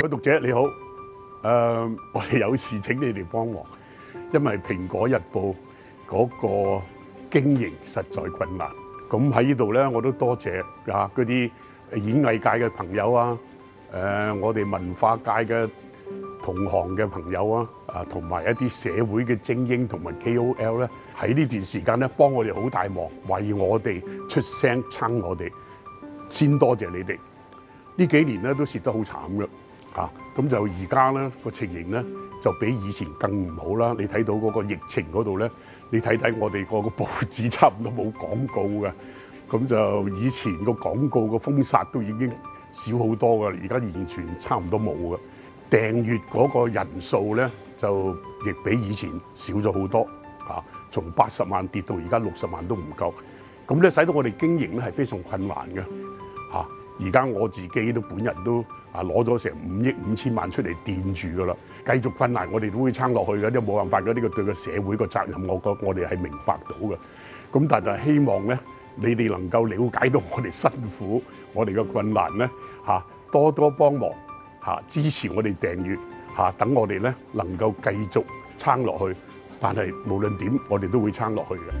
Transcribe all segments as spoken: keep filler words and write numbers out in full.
位讀者你好，誒、呃，我哋有事請你哋幫忙，因為《蘋果日報》嗰個經營實在困難。咁喺呢度咧，我都多謝啊嗰啲演藝界嘅朋友啊，誒、呃，我哋文化界嘅同行嘅朋友啊，啊，同埋一啲社會嘅精英同埋 K O L 咧，喺呢段時間咧幫我哋好大忙，為我哋出聲撐我哋，先多謝你哋。呢幾年咧都蝕得好慘嘅，嚇咁就而家咧個情形咧就比以前更唔好啦。你睇到嗰個疫情嗰度咧，你睇睇我哋個個報紙差唔多冇廣告嘅，咁就以前個廣告個封殺都已經少好多噶啦，而家完全差唔多冇嘅。訂閱嗰個人數咧就亦比以前少咗好多，嚇從八十萬跌到而家六十萬都唔夠，咁咧使到我哋經營咧係非常困難嘅，嚇。而家我自己都本人都啊攞咗成五億五千萬出嚟墊住噶啦，繼續困難我哋都會撐落去嘅，都冇辦法嘅。呢個對個社會個責任，我覺我哋係明白到嘅。咁但係希望咧，你哋能夠了解到我哋辛苦，我哋嘅困難咧嚇，多多幫忙嚇，支持我哋訂閱嚇，等我哋咧能夠繼續撐落去。但係無論點，我哋都會撐落去嘅。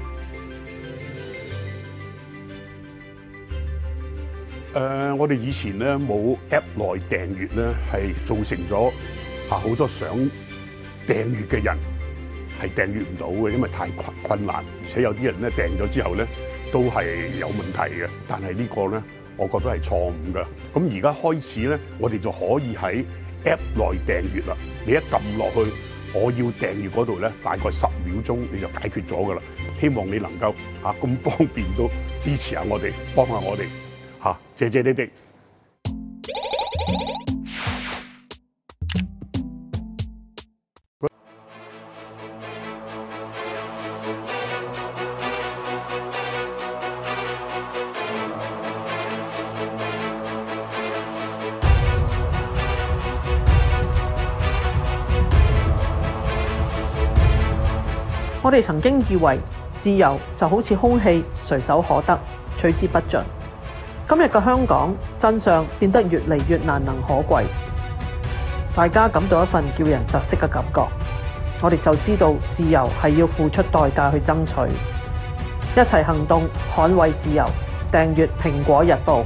誒、呃，我哋以前咧冇 App 內訂閱咧，係造成咗嚇好多想訂閱嘅人係訂閱唔到嘅，因為太困困難，而且有啲人咧訂咗之後咧都係有問題嘅。但係呢個咧，我覺得係錯誤嘅。咁而家開始咧，我哋就可以喺 App 內訂閱啦。你一撳落去，我要訂閱嗰度咧，大概十秒鐘你就解決咗㗎啦。希望你能夠嚇咁方便都支持下我哋，幫下我哋。嚇！謝謝你哋。 我哋曾經以為自由就好似空氣，隨手可得，取之不盡。今日嘅香港真相變得越嚟越難能可貴，大家感到一份叫人窒息嘅感覺。我哋就知道自由係要付出代價去爭取，一齊行動捍衛自由。訂閱蘋果日報。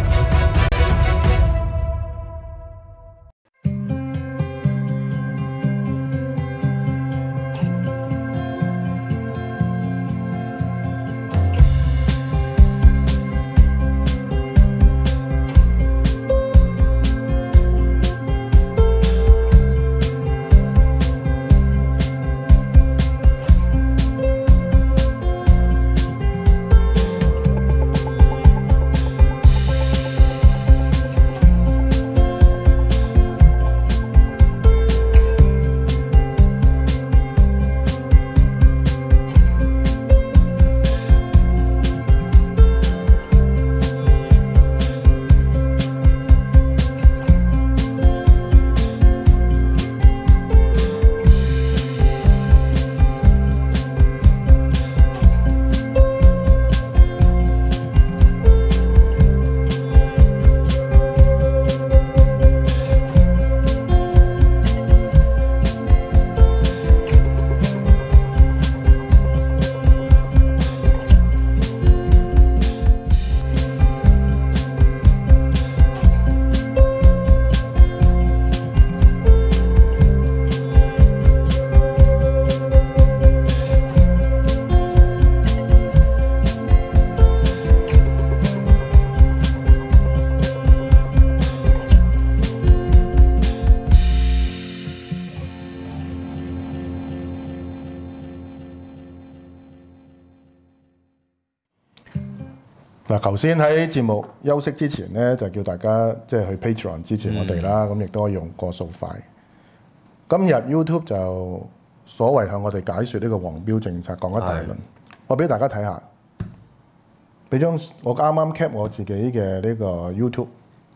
嗱，頭先喺節目休息之前咧，就叫大家即係去 Patreon 支持我哋啦，咁亦都可以用個數快。今日 YouTube 就所謂向我哋解説呢個黃標政策，講一大輪。我俾大家睇下，俾張我啱啱 cap 我自己嘅呢個 YouTube。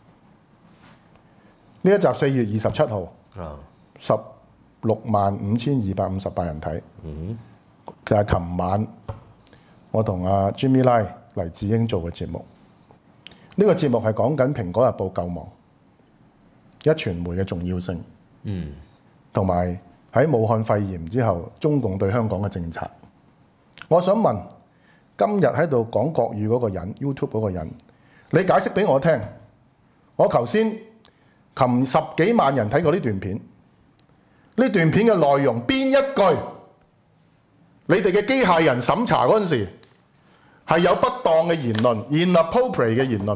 呢一集四月二十七號，十六萬五千二百五十八人睇。嗯，就係琴晚我同阿 Jimmy Lai 黎智英做嘅節目，呢、這個節目係講緊《蘋果日報》救亡。 壹傳媒嘅重要性， 嗯， 同埋喺武漢肺炎之後，中共對香港嘅政策。我想問，今日喺度講國語嗰個人 ，YouTube 嗰個人，你解釋俾我聽。我頭先琴十幾萬人睇過呢段片，呢段片嘅內容邊一句，你哋嘅機械人審查嗰陣時係有不當嘅言論 ，inappropriate 嘅言論，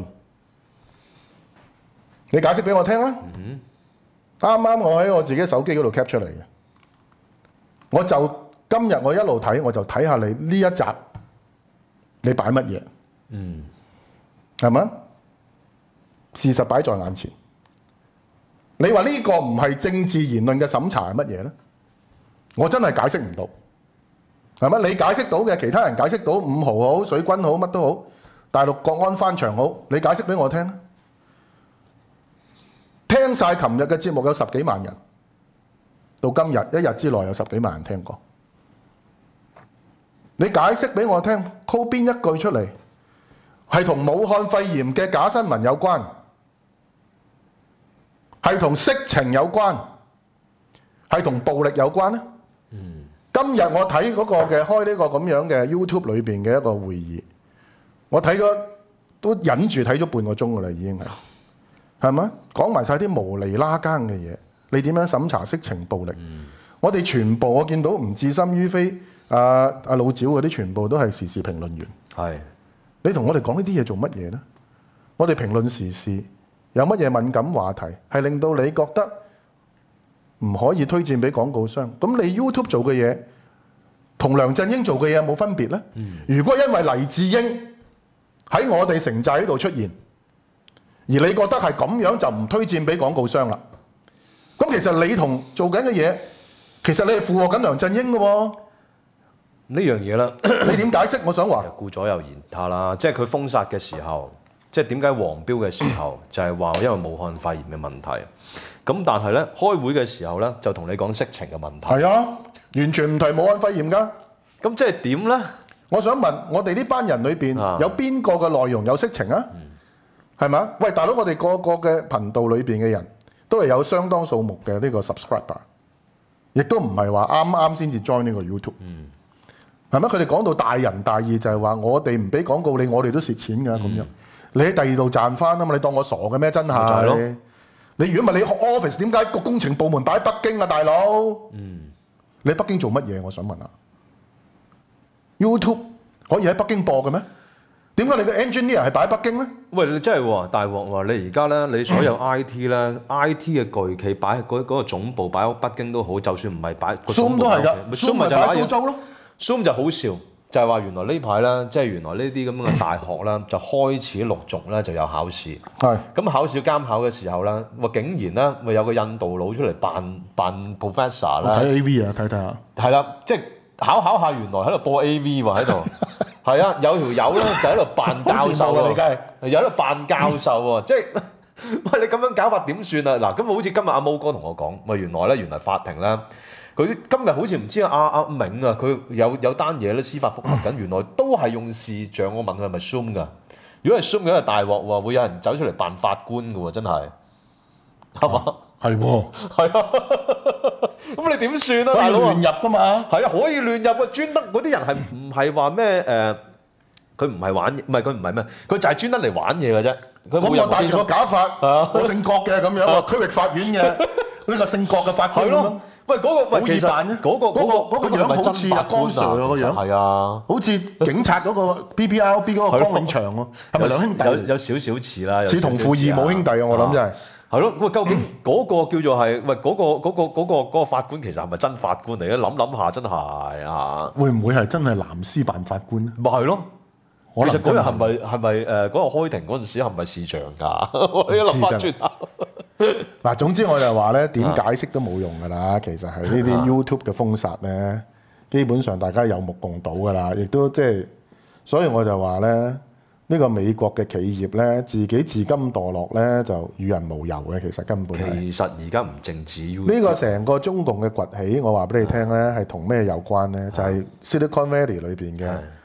你解釋俾我聽啦。啱啱、嗯、我喺我自己手機嗰度 cap 出嚟嘅，我就今日我一路睇，我就睇下你呢一集你擺乜嘢， 嗯， 係咪？事實擺在眼前，你話呢個唔係政治言論嘅審查係乜嘢咧？我真係解釋唔到，係咪？你解釋到嘅，其他人解釋到，五豪好、水軍好，乜都好，大陸國安翻牆好，你解釋俾我聽。聽晒琴日嘅節目有十幾萬人，到今日一日之內有十幾萬人聽過。你解釋俾我聽 ，call 邊一句出嚟係同武漢肺炎嘅假新聞有關，係同色情有關，係同暴力有關咧？嗯、今日我睇嗰個嘅開呢個咁樣嘅 YouTube 裏邊嘅一個會議，我睇咗都忍住睇咗半個鐘噶啦，已經係。係咪？講埋晒啲無厘拉更嘅嘢，你點樣審查色情暴力？嗯、我哋全部我見到吳志森、於飛、阿、啊、阿老趙嗰啲，全部都係時事評論員。係是你同我哋講呢啲嘢做乜嘢呢？我哋評論時事有乜嘢敏感話題，係令到你覺得唔可以推薦俾廣告商？咁你 YouTube 做嘅嘢同梁振英做嘅嘢有冇分別呢？嗯、如果因為黎智英喺我哋城寨呢度出現，而你覺得係咁樣就唔推薦俾廣告商啦？咁其實你同做緊嘅嘢，其實你係附和緊梁振英嘅喎。 呢樣嘢啦， 你點解釋？我想話顧左右言他啦，即係佢封殺嘅時候，即係點解黃標嘅時候，就係話因為武漢肺炎嘅問題。咁但係咧開會嘅時候咧，就同你講色情嘅問題。係啊，完全唔提武漢肺炎㗎。 咁即係點咧？ 我想問，我哋呢班人裏邊有邊個嘅內容有色情啊？嗯係咪？喂，大佬，我哋個個嘅頻道裏邊嘅人都係有相當數目嘅呢個 subscriber， 亦都唔係話啱啱先至 join 呢個 YouTube。嗯，係咪？佢哋講到大仁大義，就係話我哋唔俾廣告你，我哋都蝕錢㗎咁樣。嗯、你喺第二度賺翻啊嘛？你當我傻嘅咩？真係。你如果唔係你 office， 點解個工程部門擺喺北京啊，大佬？嗯，你喺北京做乜嘢？我想問下。YouTube 可以喺北京播嘅咩？點解你個 engineer 係擺喺北京咧？ 喂，你真係喎大鑊喎！你而家咧，你所有 I T 咧、嗯、，I T 嘅巨企擺喺嗰嗰個總部擺喺北京都好，就算唔係擺 Zoom 都係㗎 ，Zoom 咪就擺喺蘇州咯。 Zoom 就好笑，就係話原來呢排咧，即係原來呢啲咁嘅大學咧，就開始陸續咧就有考試。係。咁考試監考嘅時候咧，話竟然咧，咪有個印度佬出嚟扮扮 professor 啦。 睇 A V 啊，睇睇下。 係啦，即係考考下，原來喺度播 A V 喎喺度。係啊，有條友咧就喺度扮教授啊，你梗係有喺度扮教授喎，即係喂你咁樣搞法點算啊？嗱，咁好似今日阿毛哥同我講，喂原來咧原來法庭咧，佢今日好似唔知阿阿明啊，佢有有單嘢咧司法覆核緊，原來都係用視像。我問佢係咪 Zoom 㗎？如果係 Zoom 嘅，係大鑊喎，會有人走出嚟扮法官㗎喎，真係係嘛？ 係喎， 係啊，咁你點算啊？大佬亂入噶嘛？ 係啊，可以亂入啊！專登嗰啲人係唔係話咩？誒，佢唔係玩，唔係佢唔係咩？佢就係專登嚟玩嘢嘅啫。 咁我戴住個假髮，我姓郭嘅咁樣喎，區域法院嘅呢個姓郭嘅法官咯。喂，嗰個喂，其實嗰個嗰個嗰個樣好似阿江 Sir 個樣，係啊，好似警察嗰個 B B R B 嗰個江永祥喎，係咪兩兄弟？ 有有少少似啦， 似同父異母兄弟啊！我諗真係。 係咯，喂，究竟嗰個叫做係喂嗰個嗰個嗰個嗰個法官其實係咪真法官嚟咧？諗諗下真係啊！ 會唔會係真係藍絲扮法官咧？ 咪係咯，其實嗰日係咪係咪誒嗰個開庭嗰陣時係咪視像㗎？我一諗翻轉頭。 嗱，總之我就話咧，點解釋都冇用㗎啦。其實係呢啲 YouTube 嘅封殺咧，基本上大家有目共睹㗎啦，亦都即係，所以我就話咧。呢個美國嘅企業咧，自己自甘墮落咧，就與人無尤嘅。其實根本其實而家唔淨止呢個成個中共嘅崛起，我話俾你聽咧，係同咩有關咧？就係 Silicon Valley 裏邊嘅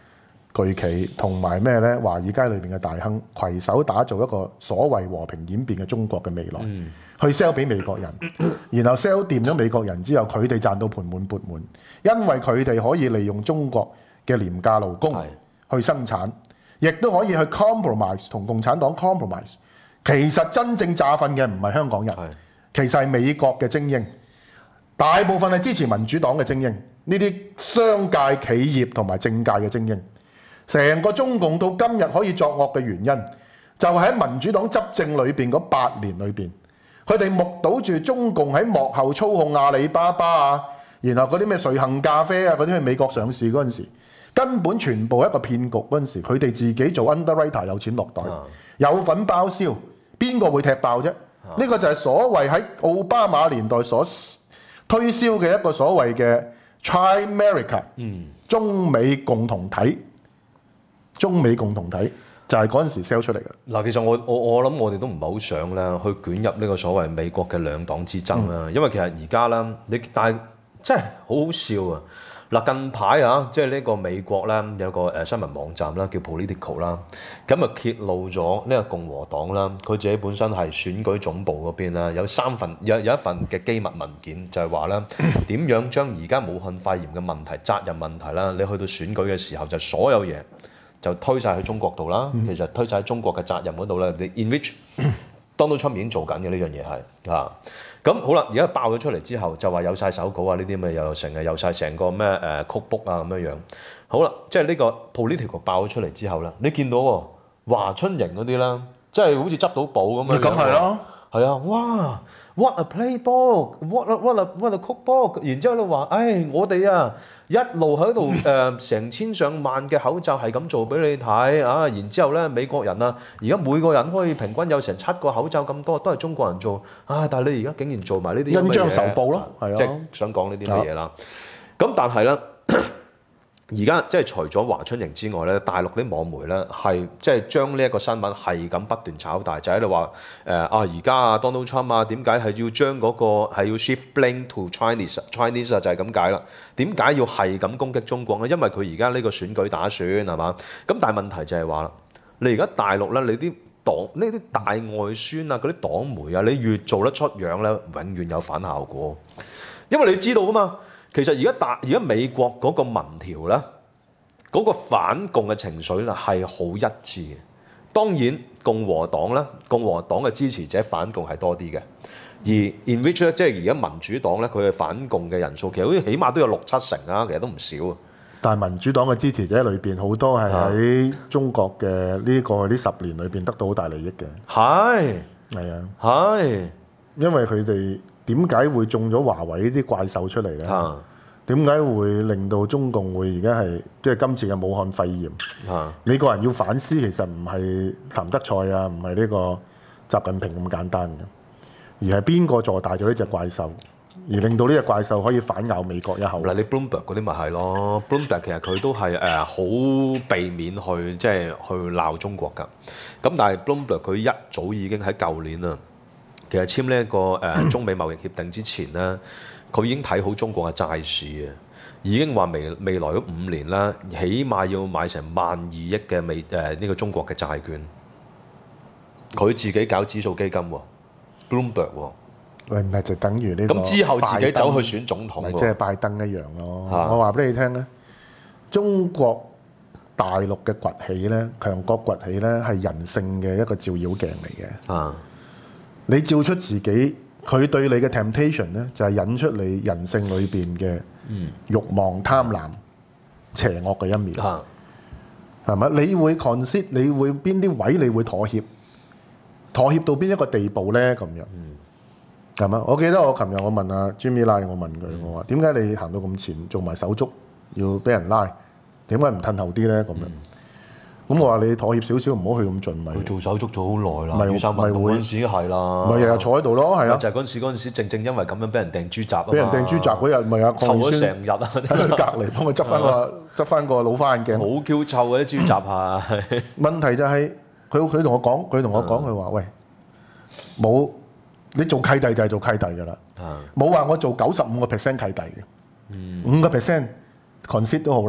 巨企同埋咩咧？華爾街裏邊嘅大亨攜手打造一個所謂和平演變嘅中國嘅未來，嗯、去 sell 俾美國人，然後 sell 掂咗美國人之後，佢哋賺到盆滿缽滿，因為佢哋可以利用中國嘅廉價勞工去生產，亦都可以去 compromise 同共產黨 compromise。其實真正詐瞓嘅唔係香港人，其實係美國嘅精英，大部分係支持民主黨嘅精英，呢啲商界、企業同埋政界嘅精英。成個中共到今日可以作惡嘅原因，就係喺民主黨執政裏邊嗰八年裏邊，佢哋目睹住中共喺幕後操控阿里巴巴啊，然後嗰啲咩瑞幸咖啡啊，嗰啲喺美國上市嗰陣時，根本全部一個騙局嗰陣時，佢哋自己做 underwriter 有錢落袋，有份包銷，邊個會踢爆啫？呢個就係所謂喺奧巴馬年代所推銷嘅一個所謂嘅 Tri-America， 中美共同體。中美共同體就係嗰陣時 sell 出嚟嘅。嗱， 其實我我我諗我哋都唔係好想咧去捲入呢個所謂美國嘅兩黨之爭啦，嗯、因為其實而家啦，你但係真係好好笑啊！嗱，近排啊，即係呢個美國咧有個誒新聞網站啦，叫 Political 啦，咁啊揭露咗呢個共和黨啦，佢自己本身係選舉總部嗰邊啦，有三份有有一份嘅機密文件，就係話咧點樣將而家武漢肺炎嘅問題、責任問題啦，你去到選舉嘅時候就所有嘢就推晒去中國度啦。其實推晒喺中國嘅責任嗰度咧，你 in which Donald Trump 已經做緊嘅呢樣嘢係啊。咁好啦，而家爆咗出嚟之後，就話有晒手稿啊，呢啲咪又成日有晒成個咩誒 cookbook 啊咁樣樣。好啦，即係呢個 political 爆咗出嚟之後咧，你見到喎華春瑩嗰啲啦，即係好似執到寶咁樣。 咁係咯， 係啊，哇 ！What a playbook！What a what a what a cookbook！然之後咧話，唉，我哋啊一路喺度誒成千上萬嘅口罩係咁做俾你睇啊！然之後咧美國人啊，而家每個人可以平均有成七個口罩咁多，都係中國人做啊！但係你而家竟然做埋呢啲恩將仇報咯，係啊， 即係想講呢啲乜嘢啦？咁但係咧。而家即係除咗華春瑩之外咧，大陸啲網媒咧係即係將呢一個新聞係咁不斷炒大，就喺度話誒啊而家啊 Donald Trump 啊點解係要將嗰、那個係要 shift blame to Chinese Chinese 啊就係咁解啦？點解要係咁攻擊中國咧？因為佢而家呢個選舉打算係嘛？咁但係問題就係話啦，你而家大陸咧，你啲黨呢啲大外宣啊嗰啲黨媒啊，你越做得出樣咧，永遠有反效果，因為你知道噶嘛。其實而家大而家美國嗰個民調咧，嗰、嗰個反共嘅情緒咧係好一致嘅。當然共和黨咧，共和黨嘅支持者反共係多啲嘅。而 in which 咧，即係而家民主黨咧，佢嘅反共嘅人數其實好似起碼都有六七成啊，其實都唔少啊。 但係民主黨嘅支持者裏邊好多係喺中國嘅呢個呢十年裏邊得到好大利益嘅。係係啊，係因為佢哋。點解會中咗華為呢啲怪獸出嚟咧？點解、啊、會令到中共會而家係即係今次嘅武漢肺炎？啊、你個人要反思，其實唔係譚德塞啊，唔係呢個習近平咁簡單嘅，而係邊個坐大咗呢隻怪獸，而令到呢隻怪獸可以反咬美國一口。嗱，你 Bloomberg 嗰啲咪係咯 ？Bloomberg 其實佢都係誒好避免去即係去鬧中國㗎。咁但係 Bloomberg 佢一早已經喺舊年啊。其實簽呢一個誒中美貿易協定之前咧，佢已經睇好中國嘅債市啊，已經話未未來嗰五年啦，起碼要買成萬二億嘅美誒呢個中國嘅債券。佢自己搞指數基金喎 ，Bloomberg 喎，喂唔係就等於呢個咁之後自己走去選總統喎，即係拜登一樣咯。啊、我話俾你聽咧，中國大陸嘅崛起咧，強國崛起咧，係人性嘅一個照妖鏡嚟嘅。啊！你照出自己，佢對你嘅 temptation 咧，就係引出你人性裏邊嘅慾望、貪婪、邪惡嘅一面，係咪、嗯？你會 concede，你會邊啲位你會妥協？妥協到邊一個地步咧？咁樣係咪？我記得我琴日我問阿 Jimmy 拉，我問佢，我話點解你行到咁前，做埋手足要俾人拉，點解唔褪後啲咧？咁樣。咁我話你妥協少少，唔好去咁盡咪。佢做手足咗好耐啦，雨傘運動嗰陣時係啦，咪日日坐喺度咯，係啊。就係嗰陣時，嗰陣時正正因為咁樣俾人掟豬雜啊嘛。俾人掟豬雜嗰日，咪啊，臭咗成日啊！喺佢隔離幫佢執翻個執翻個老花眼鏡。好 Q 臭嘅啲豬雜係。問題就係佢佢同我講，佢同我講佢話：喂，冇你做契弟就係做契弟㗎啦，冇話我做九十五個 percent 契弟嘅，五個 percent concede 都好啦。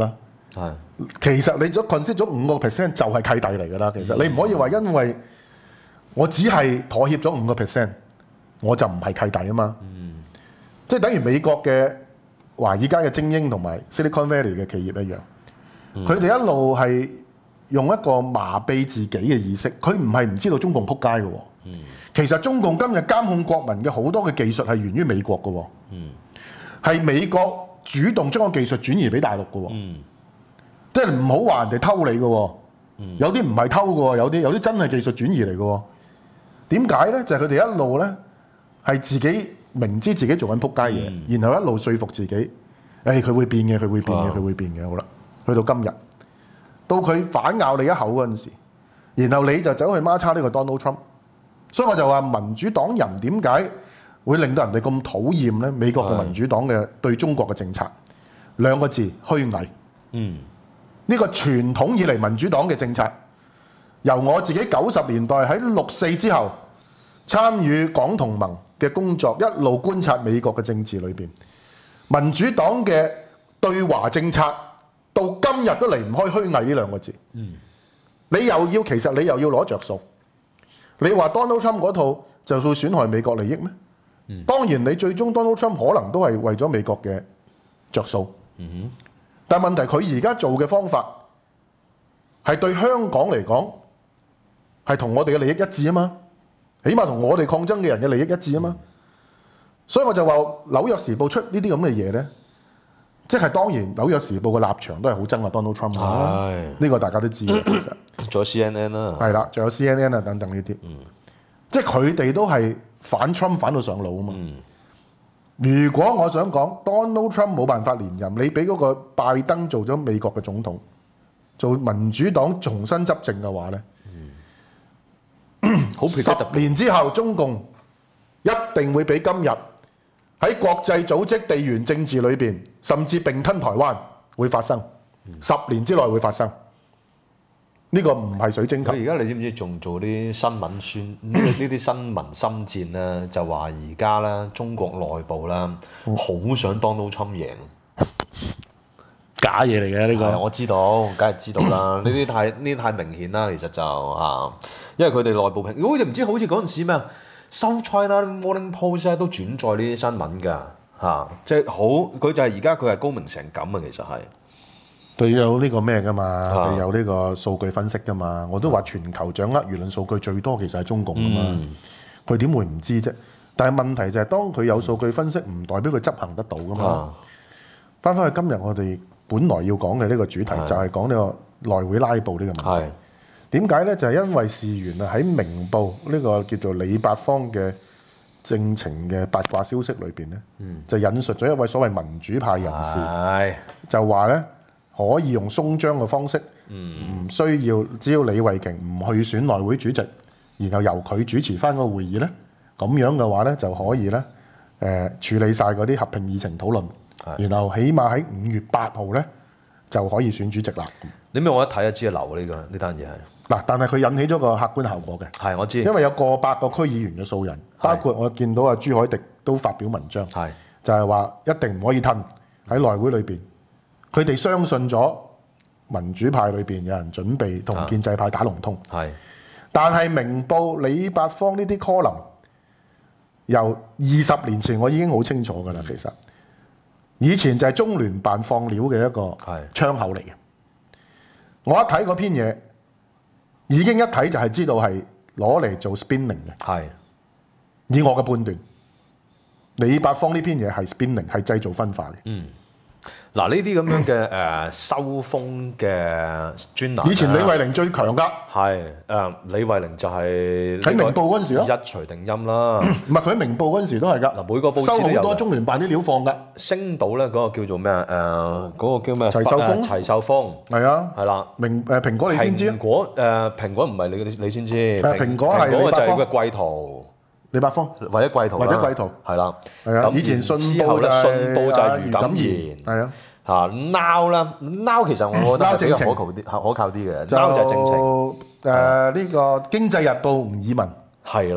係其實你咗 consider 咗五個 percent 就係契弟嚟㗎啦。其實你唔可以話因為我只係妥協咗五個 percent，我就唔係契弟啊嘛。嗯、即係等於美國嘅華爾街嘅精英同埋 Silicon Valley 嘅企業一樣，佢哋、嗯、一路係用一個麻痹自己嘅意識，佢唔係唔知道中共撲街嘅喎。嗯、其實中共今日監控國民嘅好多嘅技術係源於美國嘅喎。係、嗯、美國主動將個技術轉移俾大陸嘅喎。嗯、即係唔好話人哋偷你嘅喎。嗯、有啲唔係偷嘅喎，有啲有啲真係技術轉移嚟嘅喎。點解咧？就係佢哋一路咧係自己明知自己做緊撲街嘢，嗯、然後一路說服自己，誒、哎、佢會變嘅，佢會變嘅，佢、哦、會變嘅。好啦，去到今日，到佢反咬你一口嗰陣時，然後你就走去孖叉呢個 Donald Trump。所以我就話民主黨人點解會令到人哋咁討厭咧？美國嘅民主黨嘅對中國嘅政策兩個字虛偽。嗯，呢個傳統以嚟民主黨嘅政策，由我自己九十年代喺六四之後參與港同盟嘅工作，一路觀察美國嘅政治裏邊，民主黨嘅對華政策到今日都離唔開虛偽呢兩個字。嗯，你又要其實你又要攞着數。你話 Donald Trump 嗰套就會損害美國利益咩？嗯、當然你最終 Donald Trump 可能都係為咗美國嘅着數。嗯、哼但係問題佢而家做嘅方法係對香港嚟講係同我哋嘅利益一致啊嘛，起碼同我哋抗爭嘅人嘅利益一致啊嘛。嗯、所以我就話紐約時報出呢啲咁嘅嘢咧，即係當然紐約時報嘅立場都係好憎啊 Donald Trump 啦，呢、哎、個大家都知嘅其實。 仲有 C N N 啦， 係啦，仲有 C N N 啊等等呢啲，嗯、即係佢哋都係反 Trump 反到上腦啊嘛。嗯、如果我想講 Donald Trump 冇辦法連任，你俾嗰個拜登做咗美國嘅總統，做民主黨重新執政嘅話咧，好、嗯、十年之後中共一定會比今日喺國際組織地緣政治裏邊，甚至並吞台灣會發生，嗯、十年之內會發生。呢個唔係水晶球。 佢而家你知唔知仲做啲新聞宣呢呢啲新聞深戰咧？就話而家咧中國內部啦，好、嗯、想 Donald Trump 贏。 假嘢嚟嘅呢個。 我知道，梗係知道啦。呢啲太呢啲太明顯啦，其實就啊，因為佢哋內部評，好似唔知好似嗰陣時咩啊，South China Morning Post 咧都轉載呢啲新聞㗎嚇，即係好佢就係而家佢係高明成咁啊，其實係。 佢有呢個咩㗎嘛？佢有呢個數據分析㗎嘛？我都話全球掌握輿論數據最多其實係中共㗎嘛。佢點、嗯、會唔知啫？但係問題就係當佢有數據分析，唔代表佢執行得到㗎嘛。翻返、啊、去今日我哋本來要講嘅呢個主題，就係講呢個內會拉布呢個問題。點解咧？就係、是、因為事緣啊，喺明報呢個叫做李八方嘅政情嘅八卦消息裏邊咧，嗯、就引述咗一位所謂民主派人士，是就話咧。可以用鬆章嘅方式，唔、嗯、需要只要李慧瓊唔去選內會主席，然後由佢主持翻個會議咧，咁樣嘅話咧就可以咧，誒、呃、處理晒嗰啲合併議程討論，的然後起碼喺五月八號咧就可以選主席啦。 你咩？我一睇就知係流呢個呢單嘢係嗱， 但係佢引起咗個客觀效果嘅， 係我知， 因為有過百個區議員嘅素人，包括我見到阿朱凱廸都發表文章，係的就係話一定唔可以吞喺內會裏邊。佢哋相信咗民主派裏邊有人準備同建制派打龍通，係、啊。但係明報李八方呢啲 column 由二十年前我已經好清楚㗎啦，嗯、其實以前就係中聯辦放料嘅一個窗口嚟嘅。是我一睇嗰篇嘢，已經一睇就係知道係攞嚟做 spinning 嘅。係是。以我嘅判斷，李八方呢篇嘢係 spinning， 係製造分化嘅。嗯。 嗱，呢啲咁樣嘅誒收風嘅專欄， 以前李慧玲最強㗎。 係誒、呃，李慧玲就係喺明報嗰陣時咯， 一錘定音啦。唔係佢喺明報嗰陣時都係㗎。嗱，每個報紙收好多中聯辦啲料放㗎。 星島咧嗰個叫做咩啊？誒、呃，嗰、那個叫咩？ 齊秀峰。 呃、齊秀峰。 係啊。 係啦。 明誒蘋果你先知。 蘋果誒、呃、蘋果唔係你你先知。 誒蘋果係李八方。 就係個貴圖。 李八方。 或者貴圖。 或者貴圖。 係啦。 係啊。以前信報就係信報就係余錦賢。 係啊。 嚇 now 啦 now 其實我覺得比較可靠啲，可靠啲嘅。now 就係正情。 誒呢個經濟日報吳以文係啦，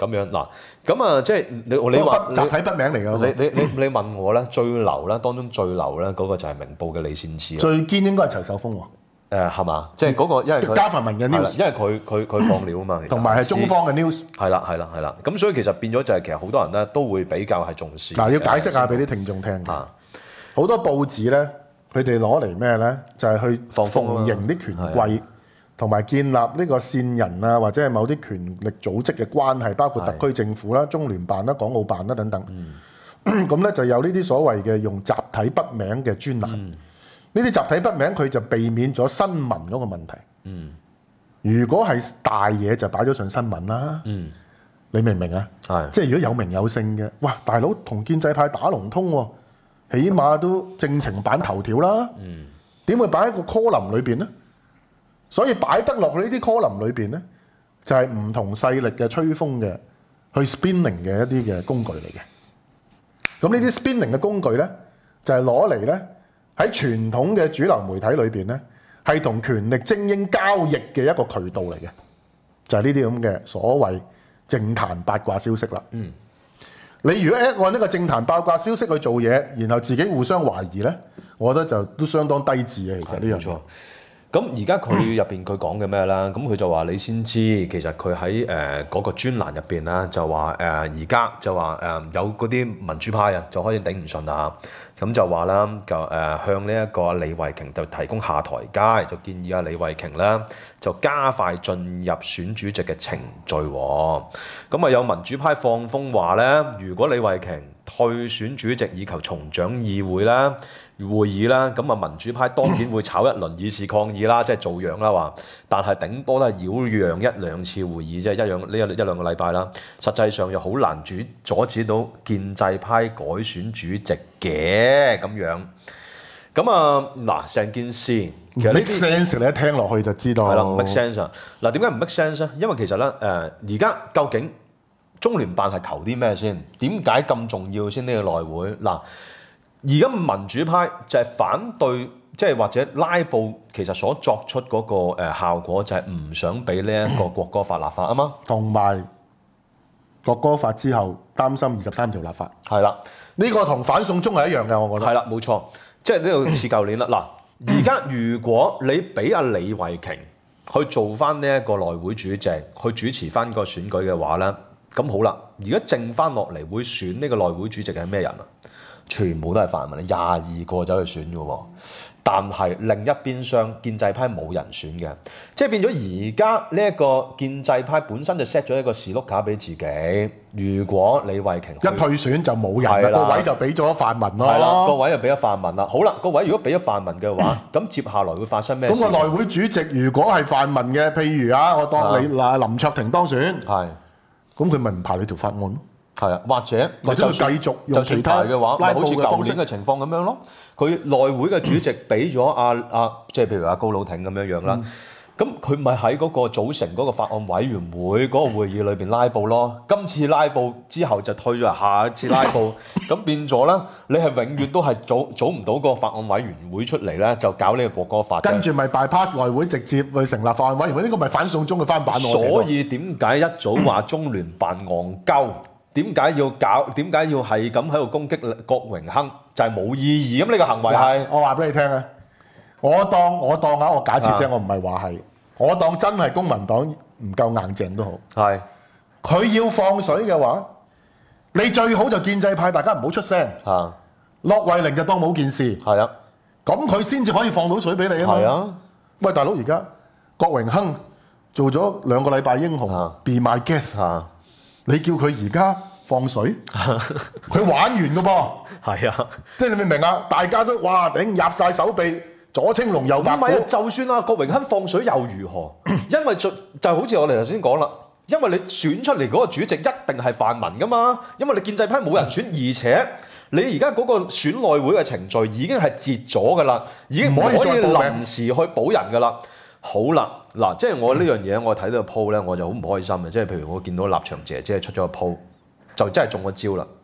咁樣嗱，咁啊即係你你話集體筆名嚟㗎。 你你你你問我咧最流咧當中最流咧嗰個就係明報嘅李善次。 最堅應該係陳秀峰喎。 誒係嘛？即係嗰個因為佢加份文嘅 news， 因為佢佢佢放料啊嘛，其實同埋係中方嘅 news。 係啦係啦係啦，咁所以其實變咗就係其實好多人咧都會比較係重視。 嗱，要解釋下俾啲聽眾聽嘅。好多報紙咧，佢哋攞嚟咩咧？就係去放風奉迎啲權貴，同埋建立呢個線人啊，或者係某啲權力組織嘅關係，包括特區政府啦、中聯辦啦、港澳辦啦等等。咁咧就有呢啲所謂嘅用集體筆名嘅專欄。呢啲集體筆名佢就避免咗新聞嗰個問題。 嗯， 如果係大嘢就擺咗上新聞啦。 嗯， 你明唔明啊？ 係， 即係如果有名有姓嘅，哇！大佬同建制派打龍通喎，起碼都正情版頭條啦。 嗯， 點會擺喺個 column 裏邊呢？所以擺得落去呢啲 column 裏邊咧，就係、是、唔同勢力嘅吹風嘅，去 spinning 嘅一啲嘅工具嚟嘅。咁呢啲 spinning 嘅工具咧，就係攞嚟咧。喺傳統嘅主流媒體裏邊咧，係同權力精英交易嘅一個渠道嚟嘅，就係呢啲咁嘅所謂政壇八卦消息啦。嗯，你如果按呢個政壇八卦消息去做嘢，然後自己互相懷疑咧，我覺得就都相當低智嘅。其實呢樣錯。 咁而家佢入邊佢講嘅咩啦？咁佢就話你先知，其實佢喺誒嗰個專欄入邊啦，就話誒而家就話誒、呃、有嗰啲民主派啊，就開始頂唔順啦。咁就話啦，就誒、呃、向呢一個李慧瓊就提供下台階，就建議阿李慧瓊咧就加快進入選主席嘅程序。咁啊有民主派放風話咧，如果李慧瓊退選主席以求重掌議會啦。會議啦，咁啊民主派當然會炒一輪議事抗議啦，即係做樣啦話，但係頂多都係擾攘一兩次會議啫，一樣呢一一兩個禮拜啦。實際上又好難阻阻止到建制派改選主席嘅咁樣。咁啊嗱，成件事其實 make sense 你一聽落去就知道。 係啦 ，make sense 啊！嗱，點解唔 make sense 咧？因為其實咧誒，而家究竟中聯辦係求啲咩先？點解咁重要先呢個內會嗱？而家民主派就係反對，即係或者拉布，其實所作出嗰個效果就係唔想俾呢一個國歌法立法啊嘛。 同埋國歌法之後擔心二十三條立法， 係啦， 呢個同反送中係一樣嘅，我覺得。 係啦，冇錯，即係呢個似舊年啦。嗱，而家如果你俾阿李慧瓊去做翻呢一個內會主席，去主持翻個選舉嘅話咧，咁好啦。而家剩翻落嚟會選呢個內會主席係咩人啊？全部都係泛民，廿二個走去選嘅喎，但係另一邊廂建制派冇人選嘅，即係變咗而家呢一個建制派本身就 set 咗一個士碌架俾自己。如果李慧瓊一退選就冇人啦，個位就俾咗泛民咯。 係啦，個位就俾咗泛民啦。好啦，個位如果俾咗泛民嘅話，咁、嗯、接下來會發生咩事？ 咁個內會主席如果係泛民嘅，譬如啊，我當你嗱林卓廷當選，係咁佢咪唔排你條法案咯？ 係啊，或者或者佢繼續用其他嘅話， 拉布好似舊嘅方式年嘅情況咁樣咯。佢內會嘅主席俾咗阿阿，即係譬如阿高老挺咁樣樣啦。咁佢咪喺嗰個組成嗰個法案委員會嗰個會議裏邊拉布咯。今次拉布之後就退咗，下一次拉布，咁變咗咧，你係永遠都係組組唔到個法案委員會出嚟咧，就搞呢個國歌法。 跟住咪 bypass 內會，直接去成立法案委員會，呢個咪反送中嘅翻版。 所以點解一早話中聯辦戇鳩？點解要搞？點解要係咁喺度攻擊郭榮鏗？就係、是、冇意義咁呢個行為係。 我話俾你聽啊！我當我當啊！我假設啫，我唔係話係。我當真係公民黨唔夠硬淨都好。係。佢要放水嘅話，你最好就建制派大家唔好出聲。啊。駱惠寧就當冇件事。係啊。咁佢先至可以放到水俾你啊嘛。係啊。喂，大佬，而家郭榮鏗做咗兩個禮拜英雄、啊、，be my guest。啊。你叫佢而家放水，佢玩完噶噃。係啊，即係你明唔明啊？大家都哇頂入晒手臂，左青龍右白虎。唔係啊，就算啊郭榮鏗放水又如何？因為就就好似我哋頭先講啦，因為你選出嚟嗰個主席一定係泛民噶嘛，因為你建制派冇人選，而且你而家嗰個選內會嘅程序已經係截咗噶啦，已經唔可以臨時去補人噶啦。好啦，嗱，即係我呢樣嘢，我睇到個鋪咧，我就好唔開心嘅。即係譬如我見到立場姐姐出咗個鋪，就真係中咗招啦。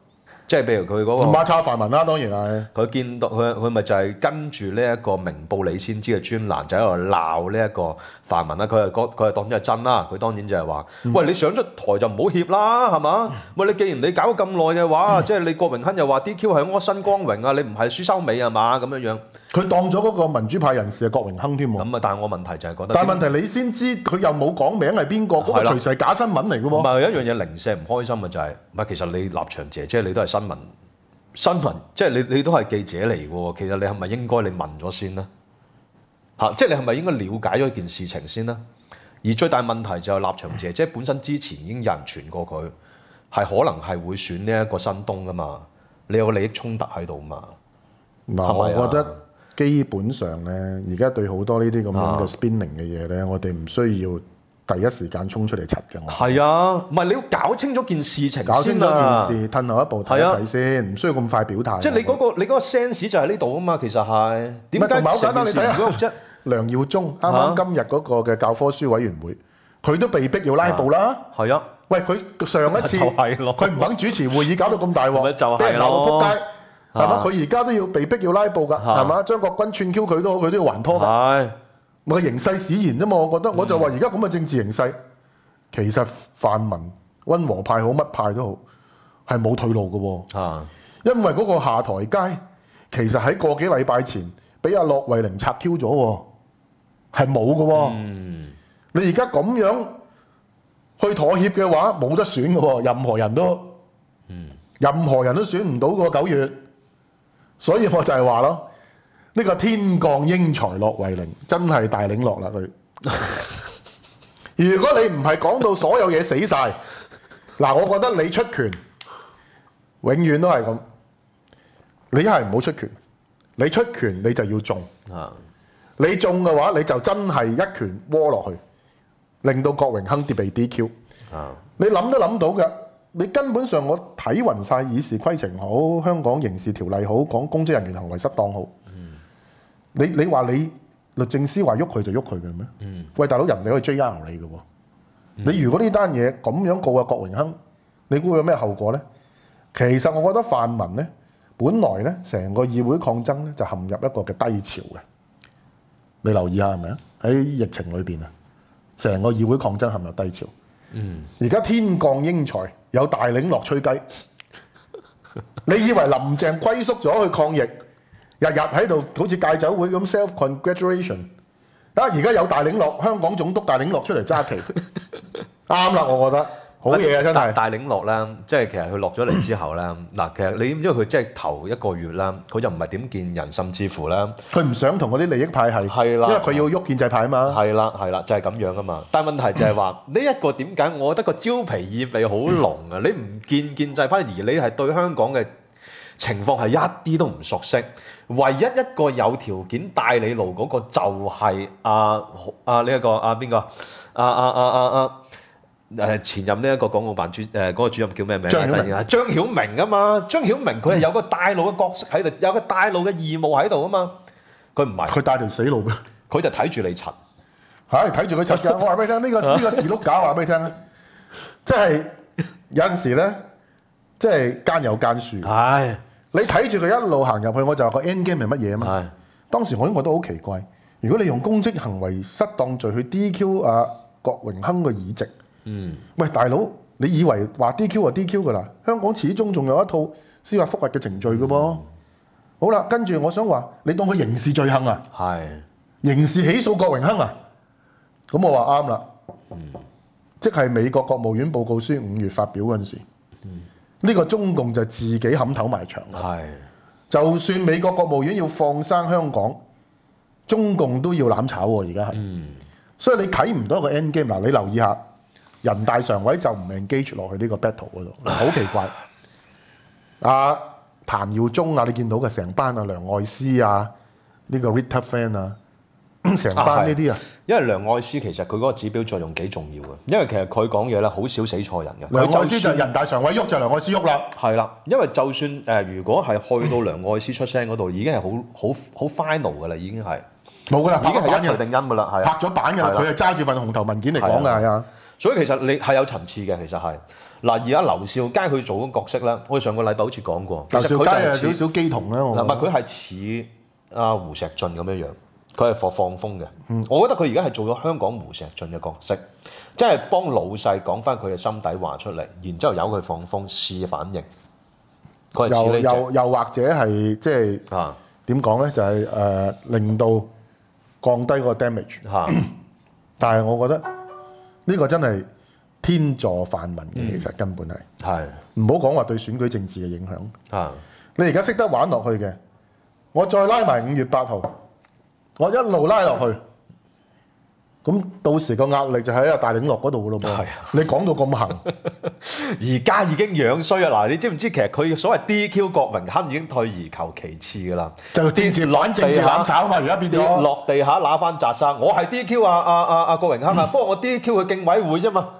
即係譬如佢嗰、個孖叉泛民啦，當然係。 佢見到佢佢咪就係跟住呢一個明報你先知嘅專欄，就喺度鬧呢一個泛民啦。佢係佢係當咗係真啦。佢當然就係話： 嗯、 喂，你上咗台就唔好怯啦，係嘛？喂，你既然你搞咗咁耐嘅話，嗯、即係你郭榮鏗又話 D Q 係柯新光榮啊，你唔係輸收尾係嘛？咁樣樣。佢當咗嗰個民主派人士係郭榮鏗添喎。 咁啊，但係我問題就係覺得。 但係問題你先知佢又冇講名係邊個，嗰、嗰個隨時係假新聞嚟嘅喎。 唔係有一樣嘢零舍唔開心嘅就係、是，唔係其實你立場姐姐你都係新聞。新聞即係你，你都係記者嚟嘅喎。其實你係咪應該你問咗先咧？嚇，即係你係咪應該了解咗件事情先咧？而最大問題就係立場姐姐本身之前已經有人傳過佢係可能係會選呢一個新東噶嘛，你有個利益衝突喺度嘛？ 嗱、嗯，我覺得基本上咧，而家對好多呢啲咁樣嘅 spinning 嘅嘢咧，我哋唔需要第一時間衝出嚟柒嘅。 係啊，唔係你要搞清楚件事情先啊！ 搞清楚件事，褪後一步睇一睇先，唔、啊、需要咁快表態。 即係你嗰、嗰個你嗰個 sense 就喺呢度啊嘛，其實係點解？ 唔係好簡單，你睇下啫。 梁耀忠啱啱今日嗰個嘅教科書委員會，佢、啊、都被逼要拉布啦。係啊，喂，佢上一次佢唔肯主持會議，搞到咁大鑊，俾人鬧到撲街，係嘛？佢而家都要被逼要拉布㗎，係嘛？張國軍串 Q 佢都佢都要還拖㗎。咪個形勢使然啫嘛，我覺得、嗯、我就話而家咁嘅政治形勢，其實泛民溫和派好乜派都好，係冇退路嘅喎。啊，因為嗰個下台階其實喺個幾禮拜前俾阿駱惠寧拆 Q 咗喎，係冇嘅喎。嗯、你而家咁樣去妥協嘅話，冇得選嘅喎，任何人都，嗯、任何人都選唔到個九月，所以我就係話咯。呢個天降英才駱惠寧真係大領落啦佢。如果你唔係講到所有嘢死晒，嗱，我覺得你出拳永遠都係咁。你一係唔好出拳，你出拳你就要中。你中嘅話，你就真係一拳窩落去，令到郭榮鏗跌被 D Q。你諗都諗到嘅，你根本上我睇勻晒議事規程好，香港刑事條例好，講公職人員行為失當好。你你話你律政司話喐佢就喐佢嘅咩？嗯、喂，大佬，人哋可以 J R 你嘅喎。嗯、你如果呢單嘢咁樣告阿郭榮鏗，你估有咩後果咧？其實我覺得泛民咧，本來咧成個議會抗爭咧就陷入一個嘅低潮嘅。你留意下係咪啊？喺疫情裏邊啊，成個議會抗爭陷入低潮。而家、嗯、天降英才，有大領落吹雞。你以為林鄭龜縮咗去抗疫？日日喺度好似戒酒會咁 self congratulation， 啊！而家有大領落香港總督大領落出嚟揸旗，啱啦，我覺得好嘢啊！真係大領落咧，即係其實佢落咗嚟之後咧，嗱，其實你因為佢即係頭一個月啦，佢就唔係點見人，甚至乎咧， 佢唔想同嗰啲利益派係，係啦，因為佢要喐建制派啊嘛， 係啦係啦，就係咁樣啊嘛。但係問題就係話呢一個點解？我覺得個招皮意味好濃啊！你唔見建制派，而你係對香港嘅情況係一啲都唔熟悉。唯一一個有條件帶你路嗰個就係阿阿呢一個阿邊個阿阿阿阿阿誒前任呢一個港澳辦主誒嗰個主任叫咩名？張曉明啊，張曉明啊嘛，張曉明佢係有個帶路嘅角色喺度，有個帶路嘅義務喺度啊嘛，佢唔係， 佢帶條死路咩？ 佢就睇住你柒， 係睇住佢柒㗎。我話俾你聽，呢個呢個事碌架話俾你聽啊，即係有陣時咧，即係奸有奸輸。係。你睇住佢一路行入去，我就話個 end game 係乜嘢啊嘛？是當時我都覺得好奇怪。如果你用公職行為失當罪去 D Q 啊郭榮鏗嘅議席，嗯，喂大佬，你以為話 D Q 就 D Q 噶啦？香港始終仲有一套司法覆核嘅程序嘅噃。嗯、好啦，跟住我想話，你當佢刑事罪行啊？係是刑事起訴郭榮鏗啊？咁我話啱啦。嗯，即係美國國務院報告書五月發表嗰陣時。嗯。呢個中共就自己冚頭埋牆。係，就算美國國務院要放生香港，中共都要攬炒喎。而家係，嗯、所以你睇唔到一個 end game。嗱，你留意下，人大常委就唔 engage 落去呢個 battle 嗰度，好奇怪。阿、啊、譚耀宗啊，你見到嘅成班啊，梁愛詩啊，呢、這個 Rita Fan 啊。成班呢啲啊，因為梁愛詩其實佢嗰個指標作用幾重要嘅，因為其實佢講嘢咧好少死錯人嘅。梁愛詩就係人大常委喐就梁愛詩喐啦。係啦，因為就算誒、呃，如果係去到梁愛詩出聲嗰度，已經係好好好 final 嘅啦，已經係冇噶啦，已經係一錘定音嘅啦，係拍咗板嘅啦，佢係揸住份紅頭文件嚟講㗎，係啊。 所以其實你係有層次嘅，其實係嗱，而家劉少佳佢做嗰個角色咧，我哋上個禮拜好似講過， 劉少佳有少少少機同咧，我嗱，唔係佢係似阿胡錫進咁樣樣，佢係放放風嘅。嗯、我覺得佢而家係做咗香港胡錫進嘅角色，即係幫老細講翻佢嘅心底話出嚟，然之後由佢放風試反應。佢係似又呢又又或者係即係啊點講咧？就係、是、誒、呃、令到降低個 damage 嚇、啊， 但係我覺得呢個真係天助泛民嘅， 嗯、 其實根本係係唔好講話對選舉政治嘅影響。 啊， 你而家識得玩落去嘅，我再拉埋五月八號，我一路拉落去，咁到時個壓力就喺阿大領落嗰度噶咯噃。 係啊你講到咁行， 而家已經樣衰啊！嗱，你知唔知其實佢所謂 D Q 郭榮鏗已經退而求其次噶啦， 就政治玩政治攬炒嘛，而家變跌咗。 落地下揦翻扎生，我係 D Q 啊啊啊啊郭榮鏗啊，不過我 D Q 佢競委會啫嘛。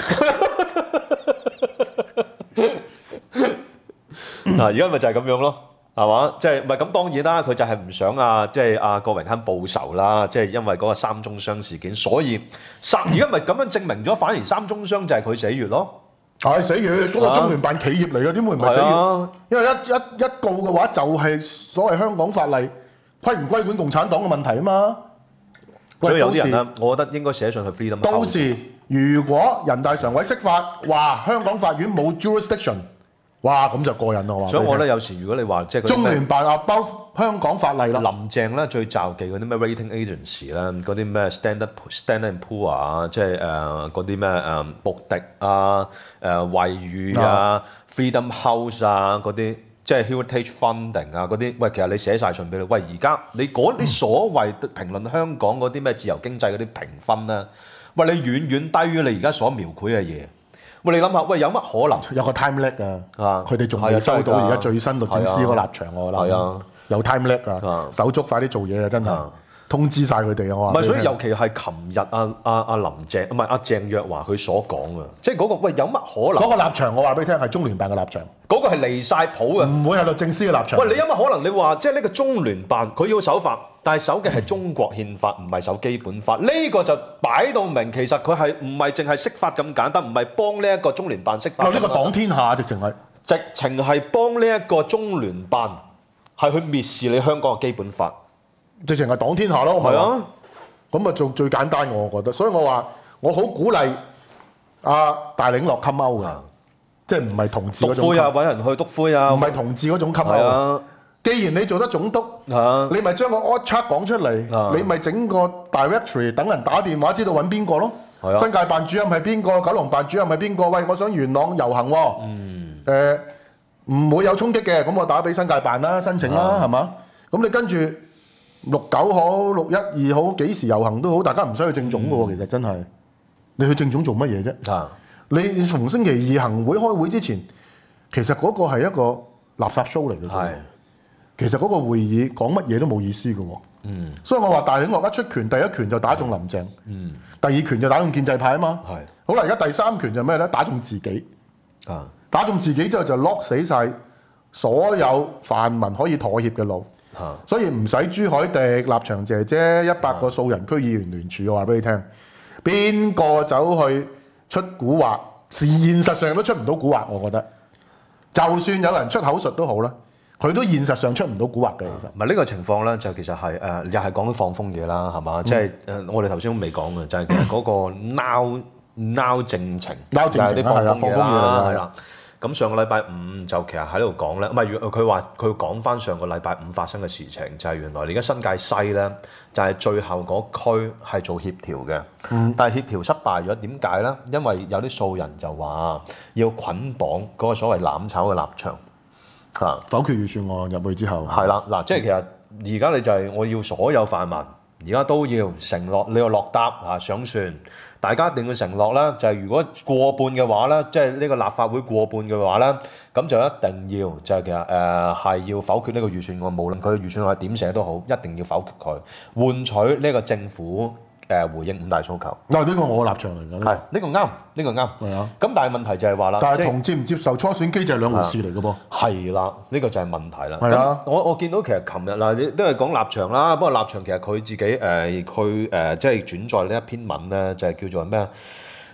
嗱，而家咪就係咁樣咯，係嘛？即係唔係咁當然啦，佢就係唔想啊，即係阿郭榮鏗報仇啦，即係因為嗰個三中商事件，所以三而家咪咁樣證明咗，反而三中商就係佢死穴咯。 係死穴，嗰、那個中聯辦企業嚟嘅，點會唔係死穴？ 啊、 因為一一一告嘅話，就係所謂香港法例規唔規管共產黨嘅問題啊嘛。 所以有啲人咧，我覺得應該寫上去 freedom。 到時如果人大常委釋法話香港法院冇 jurisdiction， 哇咁就過癮咯。 所以我覺得有時如果你話即係中聯辦啊包香港法例啦， 林鄭咧最罩忌嗰啲咩 rating agency 咧，嗰啲咩 Standard Standard and Poor 啊，即係誒嗰啲咩誒穆迪啊、誒惠譽啊、Freedom House 啊嗰啲。即係 Heritage Funding 啊嗰啲，喂，其實你寫晒信俾你，喂，而家你嗰啲所謂評論香港嗰啲咩自由經濟嗰啲評分咧，喂，你遠遠低於你而家所描繪嘅嘢，喂，你諗下，喂，有乜可能？ 有個 time lag 啊，佢哋仲未係啊收到真係㗎而家最新律政司嗰個立場，我諗係啊， 有 time lag 啊啊， 手足快啲做嘢啊，真係啊通知晒佢哋啊，我話唔係，所以俾你聽尤其係琴日阿阿阿林鄭唔係阿鄭若驊佢所講啊，即係嗰個喂有乜可能？ 嗰個立場我話俾你聽係中聯辦嘅立場， 嗰個係離晒譜嘅。 唔會係律政司嘅立場。 喂，你有乜可能？你話即係呢個中聯辦佢要守法，但係守嘅係中國憲法，唔係守基本法。呢、個就擺到明，其實佢係唔係淨係釋法咁簡單，唔係幫呢一個中聯辦釋法。 呢個黨天下直情係直情係幫呢一個中聯辦係去蔑視你香港嘅基本法。 直情係黨天下咯，係係啊， 咁啊做最簡單我覺得，所以我話我好鼓勵阿大領落 come out 嘅，即係唔係同志嗰種督灰啊，揾人去督灰啊， 唔係同志嗰種 come 係 out 嘅。 啊， 既然你做得總督， 啊你咪將個 org chart 講出嚟， 啊你咪整個 directory 等人打電話知道揾邊個咯。 係啊新界辦主任係邊個？九龍辦主任係邊個？喂，我想元朗遊行喎。嗯。誒，唔會有衝擊嘅，咁我打俾新界辦啦，申請啦，係嘛？咁你跟住六九好、六一二好，幾時遊行都好，大家唔使去政總嘅喎，其實真係。你去政總做乜嘢啫？ 啊， 你逢星期二行會開會之前，其實嗰個係一個垃圾 show 嚟嘅啫。 係。 其實嗰個會議講乜嘢都冇意思嘅喎。 嗯。 所以我話大領落一出拳，第一拳就打中林鄭。 嗯。 第二拳就打中建制派啊嘛。 係。 好啦，而家第三拳就咩咧？打中自己。 啊。 打中自己之後就 lock 死晒所有泛民可以妥協嘅路。 啊。 所以唔使朱凱廸、立場姐姐一百個素人區議員聯署，我話俾你聽，邊個走去出蠱惑？現實上都出唔到蠱惑，我覺得。就算有人出口術都好啦，佢都現實上出唔到蠱惑嘅。其實唔係呢個情況咧，就其實係誒、呃，又係講緊放風嘢啦，係嘛？即係誒，我哋頭先都未講嘅，就係、是、其實嗰個 now now 政情， 撈政情啲放風放風嘢嘢啦， 嚟嘅係啦。咁上個禮拜五就其實喺度講咧，唔係佢話佢講翻上個禮拜五發生嘅事情，就係、是、原來而家新界西咧就係、是、最後嗰區係做協調嘅，嗯、但係協調失敗咗，點解咧？因為有啲素人就話要捆綁嗰個所謂攬炒嘅立場嚇。 否決預算案入去之後， 係啦，嗱，即係其實而家你就係我要所有泛民，而家都要承諾，你要落搭啊上船，大家一定要承諾啦。就係、是、如果過半嘅話咧，即係呢個立法會過半嘅話咧，咁就一定要就係、是、其實誒係、呃、要否決呢個預算案，無論佢預算案係點寫都好，一定要否決佢，換取呢個政府誒回應五大訴求。 嗱呢個我立場嚟㗎。 係呢個啱，呢個啱。 係啊。 咁但係問題就係話啦， 但係即係同接唔接受初選機制係兩回事嚟嘅噃。 係啦，呢個就係問題啦。 係啊， 我我見到其實琴日嗱，你都係講立場啦。不過立場其實佢自己誒佢誒即係轉載呢一篇文咧，就係叫做咩啊？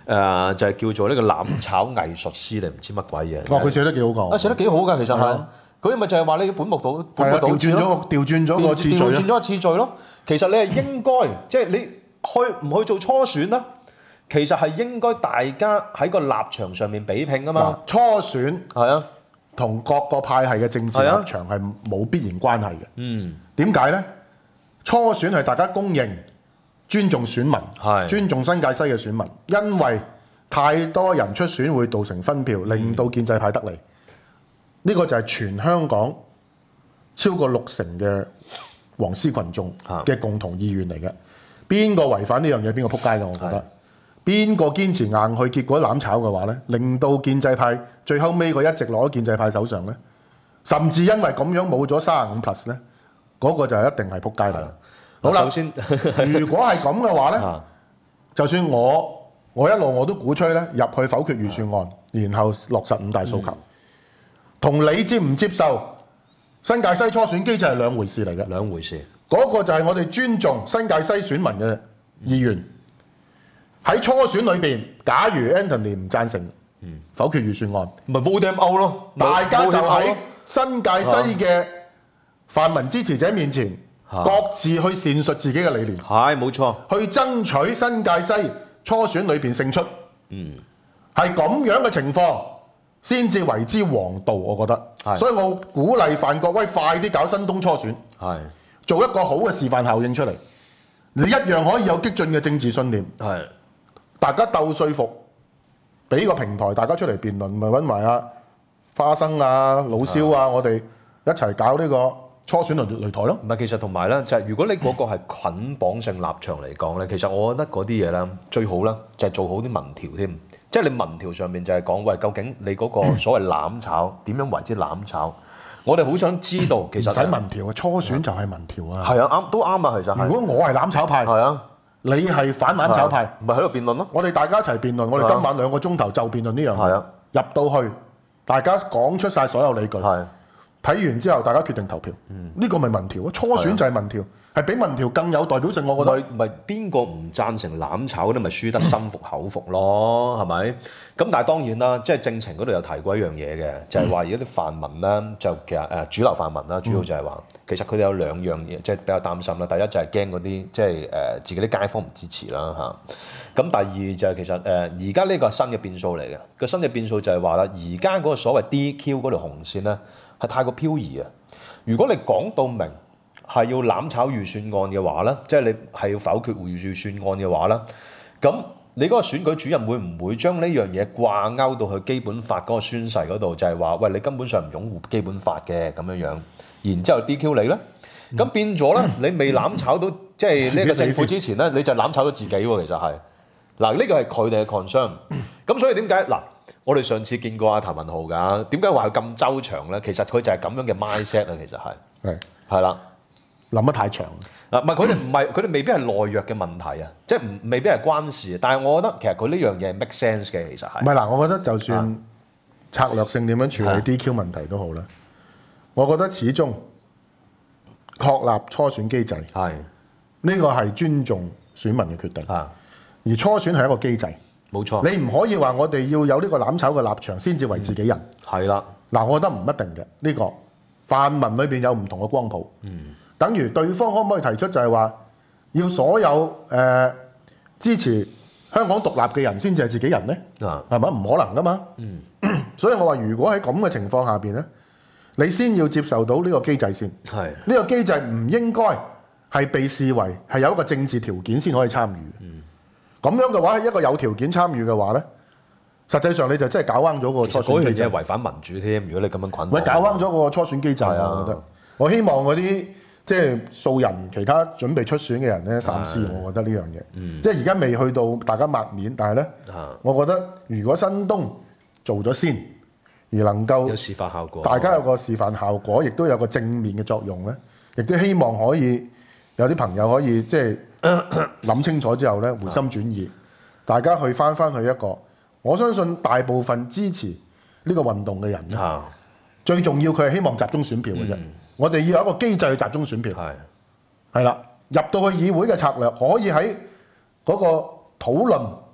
呃、就係、是、叫做呢個攬炒藝術師定唔知乜鬼嘢。 哦，佢寫得幾好講。 啊，寫得幾好㗎，其實係。佢咪就係話你本末倒本末倒置咯。 調轉咗個次序調轉咗個次序咯。其實你係應該，即係你去唔去做初選啦？其實係應該大家喺個立場上面比拼啊嘛。 初選係啊， 同各個派系嘅政治立場係冇必然關係嘅。 嗯， 點解咧？初選係大家公認尊重選民，尊重新界西嘅選民，因為太多人出選會造成分票，令到建制派得利。呢、這個就係全香港超過六成嘅黃絲群眾嘅共同意願嚟嘅。邊個違反呢樣嘢，邊個撲街㗎？我覺得邊個堅持硬去，結果攬炒嘅話咧，令到建制派最後尾個一直攞喺建制派手上咧，甚至因為咁樣冇咗三十五 plus 咧，嗰個就係一定係撲街㗎啦。好啦，首先如果係咁嘅話咧，就算我我一路我都鼓吹咧入去否決預算案，然後落實五大訴求。嗯同你接唔接受新界西初選機制係兩回事嚟嘅， 兩回事。 嗰個就係我哋尊重新界西選民嘅意願。喺初選裏邊，假如 Anthony 唔贊成否決預算案， 咪 vote them out 咯。 大家就喺新界西嘅泛民支持者面前，各自去闡述自己嘅理念。 係冇錯， 去爭取新界西初選裏邊勝出。嗯，係咁樣嘅情況。先至為之王道，我覺得，所以我鼓勵范國威快啲搞新東初選，做一個好嘅示範效應出嚟，你一樣可以有激進嘅政治信念，大家鬥說服，俾個平台大家出嚟辯論，咪揾埋阿花生啊、老蕭啊，我哋一齊搞呢個初選擂擂台咯。 唔係，其實同埋咧，就係、是、如果你嗰個係捆綁性立場嚟講咧，其實我覺得嗰啲嘢咧最好咧就係做好啲民調添。即係你民調上面就係講，喂，究竟你嗰個所謂攬炒點樣為之攬炒？我哋好想知道，其實唔使民調啊，初選就係民調啊。 係啊，啱都啱啊，其實。如果我係攬炒派，係啊，你係反攬炒派， 咪喺度辯論咯。 我哋大家一齊辯論，我哋今晚兩個鐘頭就辯論呢樣嘢。係啊，入到去，大家講出晒所有理據。係。睇完之後，大家決定投票。嗯。呢個咪民調啊？初選就係民調。係比民調更有代表性，我覺得。唔係邊個唔贊成攬炒嗰啲，咪輸得心服口服咯，係咪？咁但係當然啦，即係政情嗰度有提過一樣嘢嘅，就係話而家啲泛民咧，就其實誒主流泛民啦，主要就係話，其實佢哋有兩樣嘢，即係比較擔心啦。第一就係驚嗰啲即係誒自己啲街坊唔支持啦嚇。咁第二就係其實誒而家呢個係新嘅變數嚟嘅，個新嘅變數就係話啦，而家嗰個所謂 D Q 嗰條紅線咧係太過漂移啊！如果你講到明，係要攬炒預算案嘅話咧，即係你係要否決預算案嘅話咧，咁你嗰個選舉主任會唔會將呢樣嘢掛鈎到去基本法嗰個宣誓嗰度，就係話喂，你根本上唔擁護基本法嘅咁樣樣，然之後 D Q 你咧，咁變咗咧，你未攬炒到即係呢個政府之前咧，你就攬炒咗自己喎，其實係嗱呢個係佢哋嘅 concern。咁所以點解嗱？我哋上次見過阿譚文豪㗎，點解話佢咁周詳咧？其實佢就係咁樣嘅 mindset 啊，其實係係係啦。 諗得太長嗱，唔係佢哋唔係佢哋未必係懦弱嘅問題啊，即係唔未必係關事。但係我覺得其實佢呢樣嘢係 make sense 嘅，其實係。唔係嗱，我覺得就算策略性點樣處理 D Q 問題都好啦，我覺得始終確立初選機制係呢個係尊重選民嘅決定。而初選係一個機制，冇錯。你唔可以話我哋要有呢個攬炒嘅立場先至為自己人。係啦，嗱，我覺得唔一定嘅呢個泛民裏邊有唔同嘅光譜。嗯。等於對方可唔可以提出就係話，要所有誒、呃、支持香港獨立嘅人先至係自己人呢？啊，係咪？唔可能噶嘛。嗯。所以我話，如果喺咁嘅情況下邊咧，你先要接受到呢個機制先。係。呢個機制唔應該係被視為係有一個政治條件先可以參與。嗯。咁樣嘅話，係一個有條件參與嘅話咧，實際上你就真係搞彎咗個初選機制。嗰樣嘢違反民主添。如果你咁樣捆綁。喂，搞彎咗個初選機制啊！我覺得。我希望嗰啲。即係素人，其他準備出選嘅人咧，三思。我覺得呢樣嘢，嗯、即係而家未去到大家抹面，但係咧，我覺得如果新東做咗先，而能夠有示範效果，大家有個示範效果，亦都有個正面嘅作用咧，亦都希望可以有啲朋友可以即係諗清楚之後咧，回心轉意，大家去翻翻去一個，我相信大部分支持呢個運動嘅人咧，最重要佢係希望集中選票嘅啫。嗯我哋要有一個機制去集中選票，係係啦，入到去議會嘅策略，可以喺嗰個討論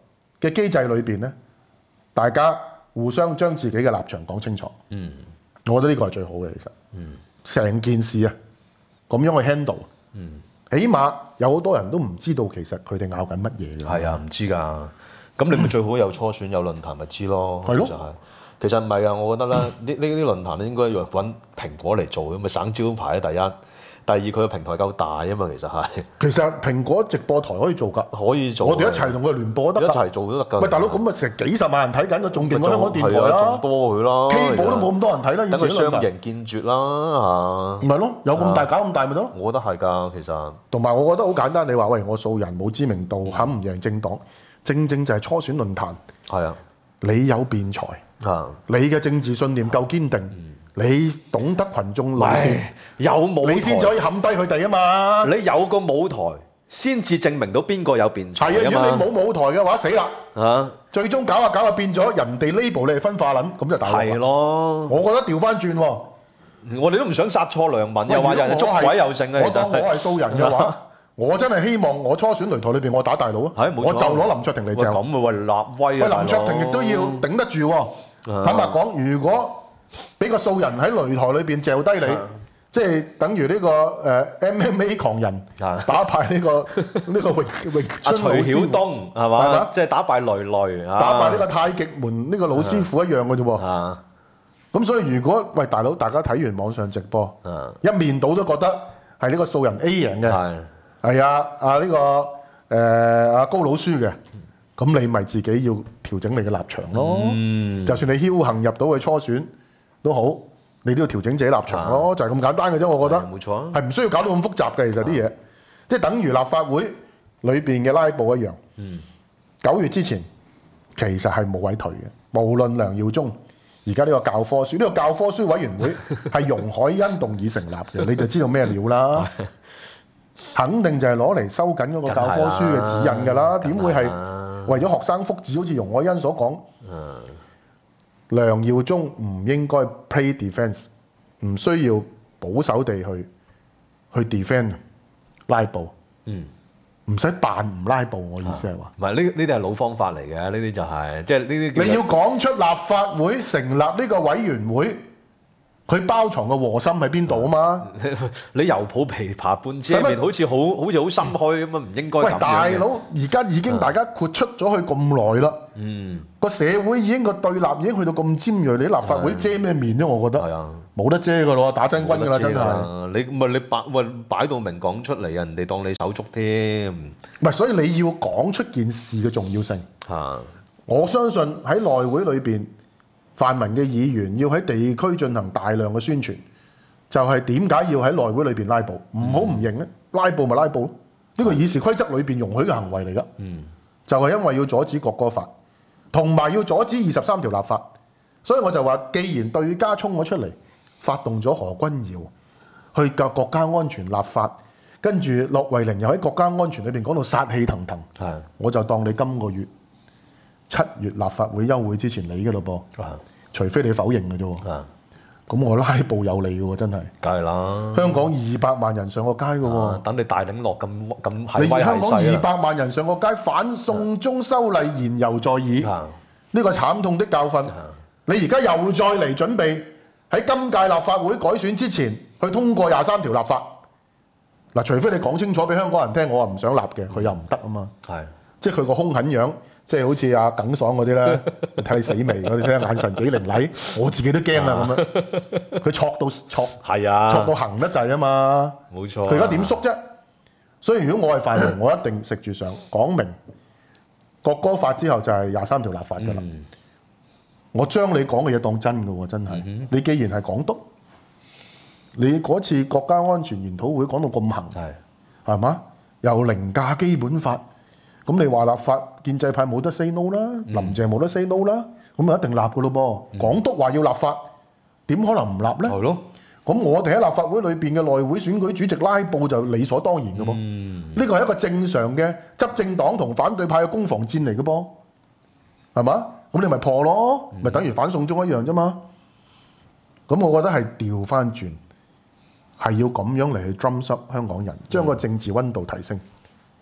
嘅機制裏邊咧，大家互相將自己嘅立場講清楚。嗯，我覺得呢個係最好嘅，其實。嗯，成件事啊，咁樣去 handle。嗯，起碼有好多人都唔知道其實佢哋拗緊乜嘢㗎。 係啊，唔知㗎。咁你咪最好有初選有論壇咪知咯。 係咯。 就係。其實唔係啊，我覺得咧，呢呢啲論壇咧應該要揾蘋果嚟做嘅，咪省招牌啊！第一。第二佢個平台夠大啊嘛，其實係。 其實蘋果直播台可以做㗎， 可以做。 我哋一齊同佢聯播都得㗎。 一齊做都得㗎。 喂，大佬咁咪成幾十萬人睇緊，仲勁過香港電台啦。 仲多佢啦。 K 寶都冇咁多人睇啦，以前等佢雙贏見絕啦嚇。 唔係咯，有咁大搞咁大咪得咯。 我覺得係㗎，其實。同埋我覺得好簡單，你話喂，我素人冇知名度，肯唔贏政黨，正正就係初選論壇。 係啊。 你有辯才，啊，你嘅政治信念夠堅定。你懂得群眾路線， 有舞台， 你先至可以冚低佢哋啊嘛！ 你有個舞台，先至證明到邊個有辯才啊嘛！ 係啊，如果你冇舞台嘅話，死啦！ 啊， 最終搞下搞下變咗人哋 label 你係分化撚，咁就大鑊。 係咯， 我覺得調翻轉喎， 我哋都唔想殺錯良民，又話人哋捉鬼又剩啊！ 我當我係素人嘅話，我真係希望我初選擂台裏邊我打大佬啊！我就攞林卓廷嚟就。 咁啊喂，立威啊！ 喂，林卓廷亦都要頂得住喎。坦白講，如果俾個素人喺擂台裏邊嚼低你，即係等於呢個誒 M M A 狂人打敗呢個呢個詠詠春老師傅， 徐曉東係嘛？即係打敗雷雷， 打敗呢個太極門呢個老師傅一樣嘅啫喎。咁所以如果喂大佬，大家睇完網上直播，一面倒都覺得係呢個素人 A 贏嘅，係啊啊呢個誒阿高佬輸嘅，咁你咪自己要調整你嘅立場咯。就算你僥倖入到去初選都好，你都要調整自己立場咯，就係咁簡單嘅啫。我覺得冇錯， 係唔需要搞到咁複雜嘅。其實啲嘢即係等於立法會裏邊嘅拉布一樣。九月之前其實係冇位退嘅，無論梁耀忠而家呢個教科書，呢個教科書委員會係容海恩動議成立嘅，你就知道咩料啦。肯定就係攞嚟收緊嗰個教科書嘅指引㗎啦。點會係為咗學生福祉？好似容海恩所講。梁耀忠唔應該 play defence， 唔需要保守地去去 defend 拉布，嗯，唔使扮唔拉布。我意思係話， 唔係呢呢啲係老方法嚟嘅，呢啲就係即係呢啲。 你要講出立法會成立呢個委員會，佢包藏嘅和心喺邊度啊嘛？ 你猶抱琵琶半遮面，好似好好似好心虛咁啊！唔應該咁樣。 喂，大佬，而家已經大家豁出咗去咁耐啦。嗯，個社會已經個對立已經去到咁尖鋭，你立法會遮咩面啫？我覺得係啊，冇得遮噶咯，打真軍噶啦，真係。 你唔係你擺喂擺到明講出嚟，人哋當你手足添。 唔係，所以你要講出件事嘅重要性。 嚇， 我相信喺內會裏邊，泛民嘅議員要喺地區進行大量嘅宣傳，就係點解要喺內會裏邊拉布？唔好唔認咧，拉布咪拉布咯。呢個議事規則裏邊容許嘅行為嚟噶。嗯，就係因為要阻止國歌法。同埋要阻止二十三條立法，所以我就話，既然對家衝咗出嚟，發動咗何君堯去教國家安全立法，跟住駱惠寧又喺國家安全裏邊講到殺氣騰騰，係的，我就當你今個月七月立法會休會之前你嘅咯噃，的除非你否認嘅啫，咁的我拉布有利嘅喎，真係， 梗係啦，香港二百萬人上個街嘅喎， 等你大領落咁咁係你香港二百萬人上個街反送中修例言猶在耳，呢的個慘痛的教訓，的你而家又再嚟準備喺今屆立法會改選之前去通過廿三條立法，嗱，除非你講清楚俾香港人聽，我話唔想立嘅，佢又唔得啊嘛，係的，即係佢個兇狠樣。即係好似阿耿爽嗰啲咧，你睇你死未？我哋睇下眼神幾凌厲，我自己都驚啦咁樣。佢挫到挫，係啊，挫到行得滯啊嘛。冇錯。佢而家點縮啫？所以如果我係泛民，我一定食住上講明國歌法之後就係廿三條立法㗎啦。嗯、我將你講嘅嘢當真㗎喎，真係。嗯、哼你既然係港督，你嗰次國家安全研討會講到咁行，係係嘛？又凌駕基本法。咁你話立法建制派冇得 say no 啦，嗯、林鄭冇得 say no 啦，咁咪一定立噶咯噃。嗯、港督話要立法，點可能唔立咧？係咯。咁我哋喺立法會裏邊嘅內會選舉主席拉布就理所當然嘅噃。呢個係一個正常嘅執政黨同反對派嘅攻防戰嚟嘅噃，係嘛？咁你咪破咯，咪、嗯、等於反送中一樣啫嘛。咁我覺得係調翻轉，係要咁樣嚟去 drum up 香港人，將個政治溫度提升。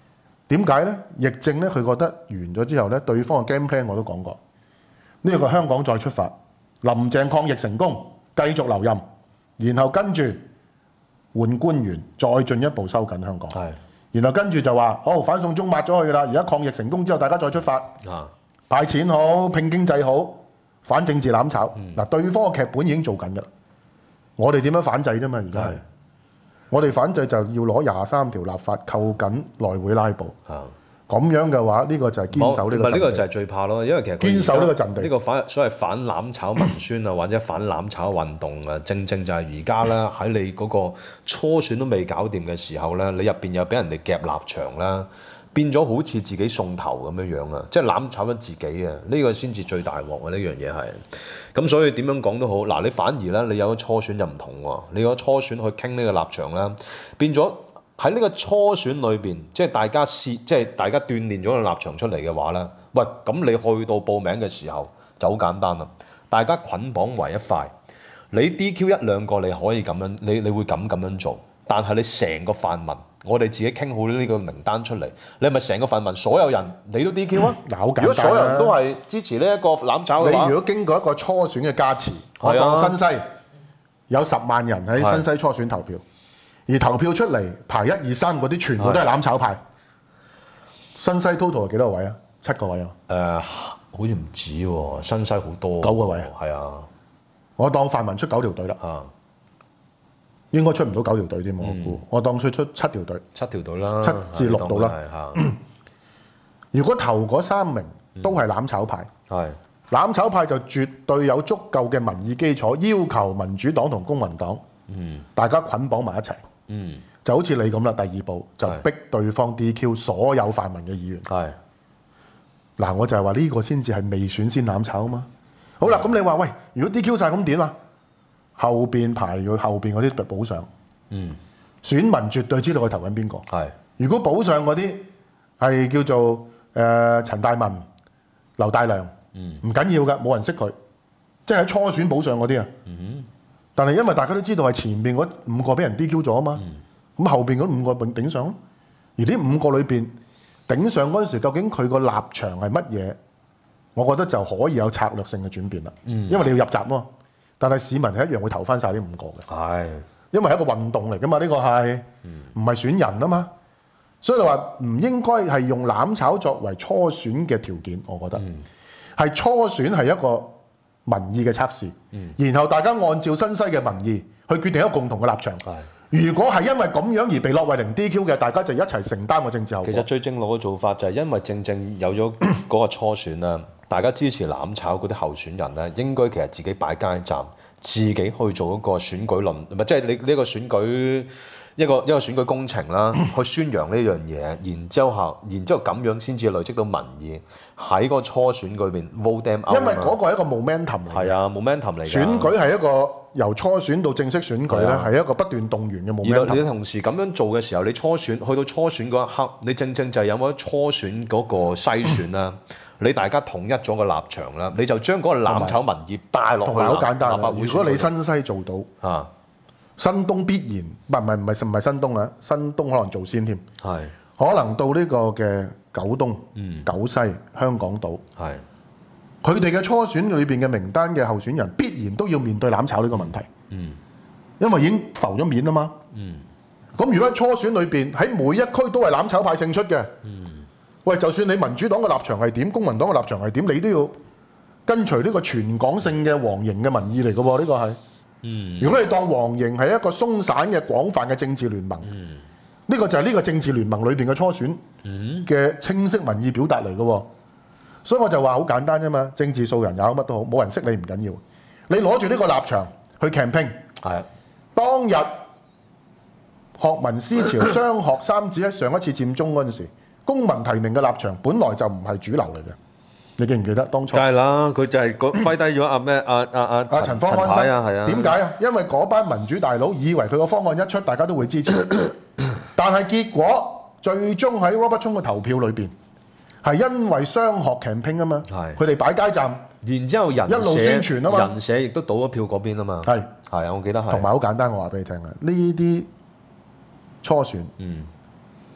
點解咧？疫症咧，佢覺得完咗之後咧，對方嘅 game plan 我都講過，呢、呢個香港再出發，林鄭抗疫成功，繼續留任，然後跟住換官員，再進一步收緊香港。 係， 然後跟住就話，好反送中抹咗佢啦，而家抗疫成功之後，大家再出發， 啊， 派錢好，拼經濟好，反政治攬炒。嗱、 嗯， 對方嘅劇本已經做緊㗎啦，我哋點樣反制啫嘛？而家係。我哋反制就要攞廿三條立法扣緊內會拉布，咁樣嘅話，呢、呢個就係堅守呢個陣地。 呢個就係最怕咯，因為其實堅守呢個陣地， 呢個反所謂反攬炒文宣啊，或者反攬炒運動啊，正正就係而家咧喺你嗰個初選都未搞掂嘅時候咧，你入邊又俾人哋夾立場啦，變咗好似自己送頭咁樣樣啊！即係攬炒咗自己啊！呢、呢個先至最大鑊啊！呢樣嘢係。咁所以點樣講都好，嗱你反而咧，你有咗初選就唔同喎。你有咗初選去傾呢個立場啦，變咗喺呢個初選裏邊，即係大家試，即係大家鍛鍊咗個立場出嚟嘅話咧，喂，咁你去到報名嘅時候就好簡單啦，大家捆綁為一塊，你 D Q 一兩個你可以咁樣，你你會咁咁樣做，但係你成個泛民，我哋自己傾好呢個名單出嚟，你係咪成個泛民所有人你都 D Q 啊？ 嗯、如果所有人都係支持呢一個攬炒嘅話， 你如果經過一個初選嘅加持，我係啊當新西有十萬人喺新西初選投票，而投票出嚟排一二三嗰啲全部都係攬炒派。新西 total 係幾多個位啊？七個位啊？ 誒、呃，好似唔止喎，新西好多， 九個位啊？ 係啊， 我當泛民出九條隊啦。 啊， 應該出唔到九條隊添，我估。我當佢出七條隊， 七條隊啦， 七至六度啦。 嚇， 如果頭嗰三名都係攬炒派， 係攬炒派就絕對有足夠嘅民意基礎，要求民主黨同公民黨， 嗯大家捆綁埋一齊， 嗯， 就好似你咁啦。第二步就逼對方 D Q 所有泛民嘅議員。 係嗱，我就係話呢個先至係未選先攬炒啊嘛。好啦，咁你話喂，如果 D Q 晒咁點啊？後邊排佢後邊嗰啲補上， 嗯， 選民絕對知道佢投緊邊個。 係如果補上嗰啲係叫做誒、呃、陳大文、劉大良， 嗯， 唔緊要㗎，冇人識佢，即係喺初選補上嗰啲啊。 嗯但係因為大家都知道係前面嗰五個俾人 D Q 咗啊嘛，咁、 嗯、 後邊嗰五個頂上咯。而呢五個裏邊頂上嗰陣時，究竟佢個立場係乜嘢？我覺得就可以有策略性嘅轉變啦。 嗯， 因為你要入閘喎。但係市民係一樣會投翻晒呢五個嘅， 係， 因為係一個運動嚟噶嘛，呢、呢個係唔係選人啊嘛，所以你話唔應該係用攬炒作為初選嘅條件，我覺得係、嗯、初選係一個民意嘅測試，嗯、然後大家按照新西嘅民意去決定一個共同嘅立場。如果係因為咁樣而被駱惠寧 D Q 嘅，大家就一齊承擔個政治後果。 其實最正路嘅做法就係因為正正有咗嗰個初選啦。大家支持攬炒嗰啲候選人咧，應該其實自己擺街站，自己去做一個選舉論，唔係即係你呢個選舉一個一個選舉工程啦，去宣揚呢樣嘢，然之後後，然之後咁樣先至累積到民意喺個初選裏邊 vote them out。因為嗰個係一個 momentum 嚟。係啊 momentum 嚟。 選舉係一個由初選到正式選舉咧，係一個不斷動員嘅 momentum。 而你同時咁樣做嘅時候，你初選去到初選嗰一刻，你正正就係有冇初選嗰個篩選啦。你大家統一咗個立場啦，你就將嗰個攬炒民意帶落去。同埋好簡單，如果你新西做到，啊，新東必然唔係唔係唔係唔係新東啊，新東可能做先添。係，可能到呢個嘅九東、嗯、九西、香港島，係，佢哋嘅初選裏邊嘅名單嘅候選人，必然都要面對攬炒呢個問題。嗯，因為已經浮咗面啊嘛。嗯，咁如果喺初選裏邊喺每一區都係攬炒派勝出嘅。嗯。喂，就算你民主黨嘅立場係點，公民黨嘅立場係點，你都要跟隨呢個全港性嘅黃營嘅民意嚟嘅喎，呢個係。嗯。如果你當黃營係一個鬆散嘅廣泛嘅政治聯盟，嗯，呢個就係呢個政治聯盟裏邊嘅初選嘅清晰民意表達嚟嘅喎。所以我就話好簡單啫嘛，政治素人也好乜都好，冇人識你唔緊要，你攞住呢個立場去 campaign。係。當日學民思潮雙學三子喺上一次佔中嗰陣時。公民提名嘅立場本來就唔係主流嚟嘅，你記唔記得當初？梗係啦，佢就係揮低咗阿咩阿阿阿阿陳方安生啊，係啊。點解啊？因為嗰班民主大佬以為佢個方案一出，大家都會支持，但係結果最終喺 Robert Chung 嘅投票裏邊，係因為雙學 campaign 啊嘛，佢哋擺街站，然之後人一路宣傳啊嘛，人社亦都倒咗票嗰邊啊嘛，係係啊，我記得係。同埋好簡單，我話俾你聽啊，呢啲初選，嗯。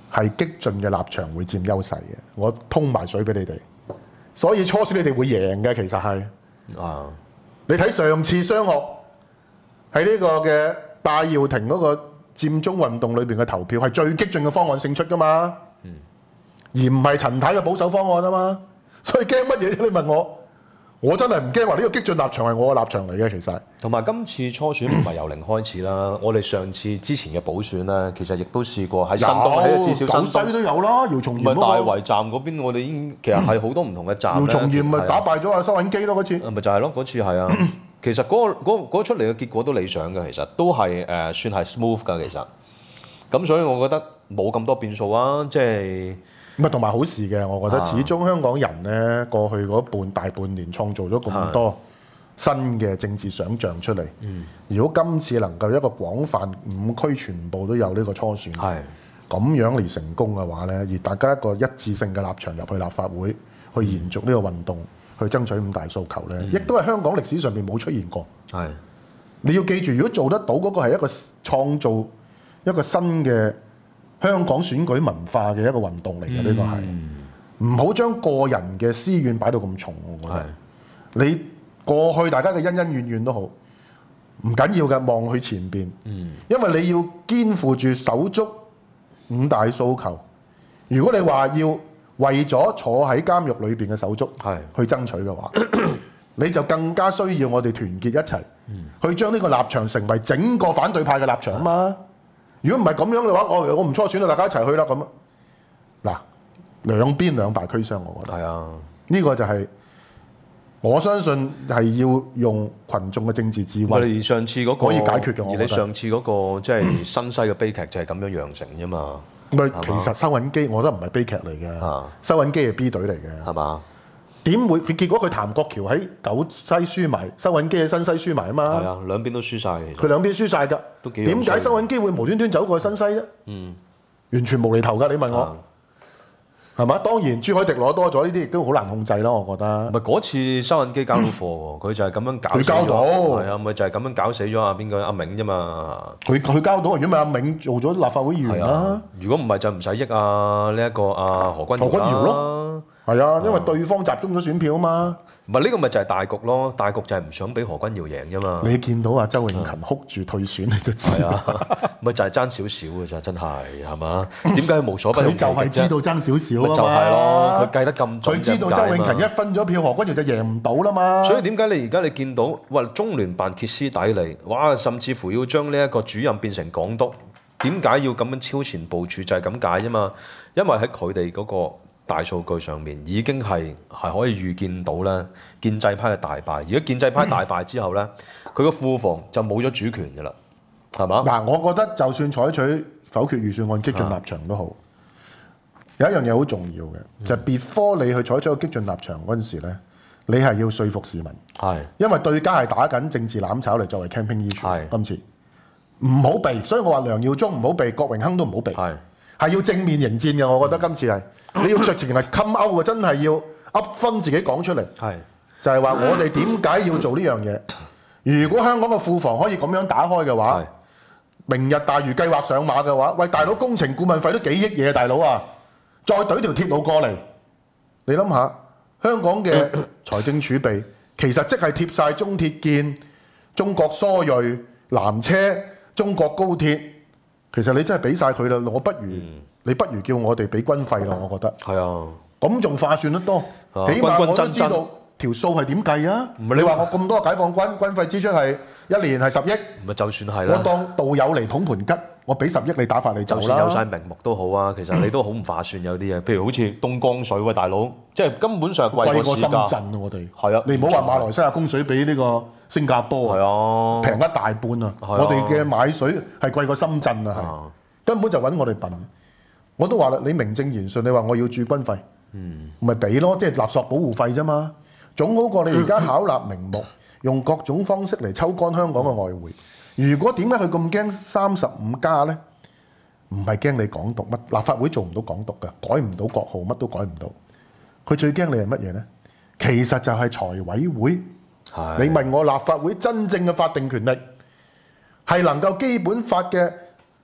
係激進嘅立場會佔優勢嘅。我通埋水俾你哋，所以初選你哋會贏嘅，其實係。 啊！ 你睇上次雙學喺呢個嘅戴耀廷嗰個佔中運動裏邊嘅投票係最激進嘅方案勝出噶嘛，嗯、而唔係陳太嘅保守方案啊嘛。所以驚乜嘢？你問我，我真係唔驚話呢個激進立場係我嘅立場嚟嘅。其實同埋今次初選唔係由零開始啦，我哋上次之前嘅補選咧，其實亦都試過喺新東，喺至少新東都有啦。姚松炎唔係大圍站嗰邊，我哋已經其實係好多唔同嘅站。 姚松炎咪打敗咗阿收銀機咯嗰次。 咪就係咯，嗰次係啊。其實嗰、嗰個嗰、嗰個、出嚟嘅結果都理想嘅，其實都係誒、呃、算係 smooth 㗎，其實。咁所以我覺得冇咁多變數啊，即係。 唔係同埋好事嘅，我覺得始終香港人咧過去嗰半大半年創造咗咁多新嘅政治想像出嚟。嗯、如果今次能夠一個廣泛五區全部都有呢個初選，係咁樣嚟成功嘅話咧，而大家一個一致性嘅立場入去立法會，去延續呢個運動，去爭取五大訴求咧，亦、嗯、都係香港歷史上面冇出現過。係你要記住，如果做得到嗰個係一個創造一個新嘅香港選舉文化嘅一個運動嚟嘅，呢個係唔好將個人嘅私怨擺到咁重。我覺得你過去大家嘅恩恩怨怨都好，唔緊要嘅，望去前邊，嗯、因為你要肩負住手足五大訴求。如果你話要為咗坐喺監獄裏邊嘅手足去爭取嘅話，你就更加需要我哋團結一齊，嗯、去將呢個立場成為整個反對派嘅立場啊嘛。如果唔係咁樣嘅話，我我唔初選啦，大家一齊去啦咁。嗱，兩邊兩敗俱傷，我覺得係啊。呢個就係、是、我相信係要用群眾嘅政治智慧。 而上次嗰、那個可以解決嘅， 而你上次嗰、那個即係、就是、新西嘅悲劇就係咁樣釀成啫嘛。 唔係，其實收銀機我覺得唔係悲劇嚟嘅，啊、收銀機係 B 隊嚟嘅，係嘛？點會佢結果佢譚國僑喺九西輸埋，收銀機喺新西輸埋啊嘛？係啊，兩邊都輸晒。佢兩邊輸晒㗎，點解收銀機會無端端走過去新西啫？嗯，完全無厘頭㗎，你問我係嘛、啊？當然朱凱廸攞多咗呢啲，亦都好難控制咯，我覺得。唔係嗰次收銀機交到貨喎，佢就係咁樣搞。佢交到係啊，咪就係咁樣搞死咗阿邊個阿銘啫嘛。佢佢交到，如果唔係阿銘做咗立法會議員啦、啊。如果唔係就唔使益啊呢一個阿何君何君堯咯。係啊，因為對方集中咗選票啊嘛。唔係呢個咪就係大局咯，大局就係唔想俾何君堯贏啫嘛。你見到阿周永勤哭住退選，你就知啊。咪就係爭少少嘅咋，真係係嘛？點解佢無所不用其極啫？佢就係知道爭少少啊嘛。就係咯，佢計得咁準。佢知道周永勤一分咗票，何君堯就贏唔到啦嘛。所以點解你而家你見到哇中聯辦歇斯底里，哇甚至乎要將呢一個主任變成港督？點解要咁樣超前部署？就係咁解啫嘛。因為喺佢哋嗰個大數據上面已經係係可以預見到咧，建制派嘅大敗。如果建制派大敗之後咧，佢個庫房就冇咗主權嘅啦，係嘛？嗱，我覺得就算採取否決預算案激進立場都好，有一樣嘢好重要嘅，嗯、就係 before 你去採取個激進立場嗰陣時咧，你係要說服市民，係因為對家係打緊政治攬炒嚟作為 campaign issue，係今次唔好避，所以我話梁耀忠唔好避，郭榮鏗都唔好避，係係要正面迎戰嘅。我覺得今次係。你要着情係 come out 嘅，真係要噏分自己講出嚟。係就係話我哋點解要做呢樣嘢？如果香港嘅庫房可以咁樣打開嘅話，明日大嶼計劃上馬嘅話，喂大佬工程顧問費都幾億嘢，大佬啊，再懟條鐵路過嚟，你諗下香港嘅財政儲備其實即係貼晒中鐵建、中國疏銳、南車、中國高鐵，其實你真係俾晒佢啦，我不如。嗯你不如叫我哋俾軍費咯，我覺得。係啊，咁仲划算得多，啊、起碼我都知道條數係點計啊。唔係你話我咁多解放軍軍費支出係一年係十億，咪就算係啦。我當道友嚟捧盤吉，我俾十億你打發你走啦。就算有晒名目都好啊，其實你都好唔划算有啲嘢，譬如好似東江水喂大佬，即係根本上貴過深圳啊！我哋係啊，你唔好話馬來西亞供水比呢個新加坡啊，平一大半啊！啊我哋嘅買水係貴過深圳啊，係、啊、根本就揾我哋笨。我都話啦，你名正言順，你話我要駐軍費，咪俾咯，即係勒索保護費啫嘛，總好過你而家巧立名目，用各種方式嚟抽乾香港嘅外匯。如果點解佢咁驚三十五加咧？唔係驚你港獨乜？立法會做唔到港獨㗎，改唔到國號，乜都改唔到。佢最驚你係乜嘢咧？其實就係財委會。係你問我立法會真正嘅法定權力係能夠基本法嘅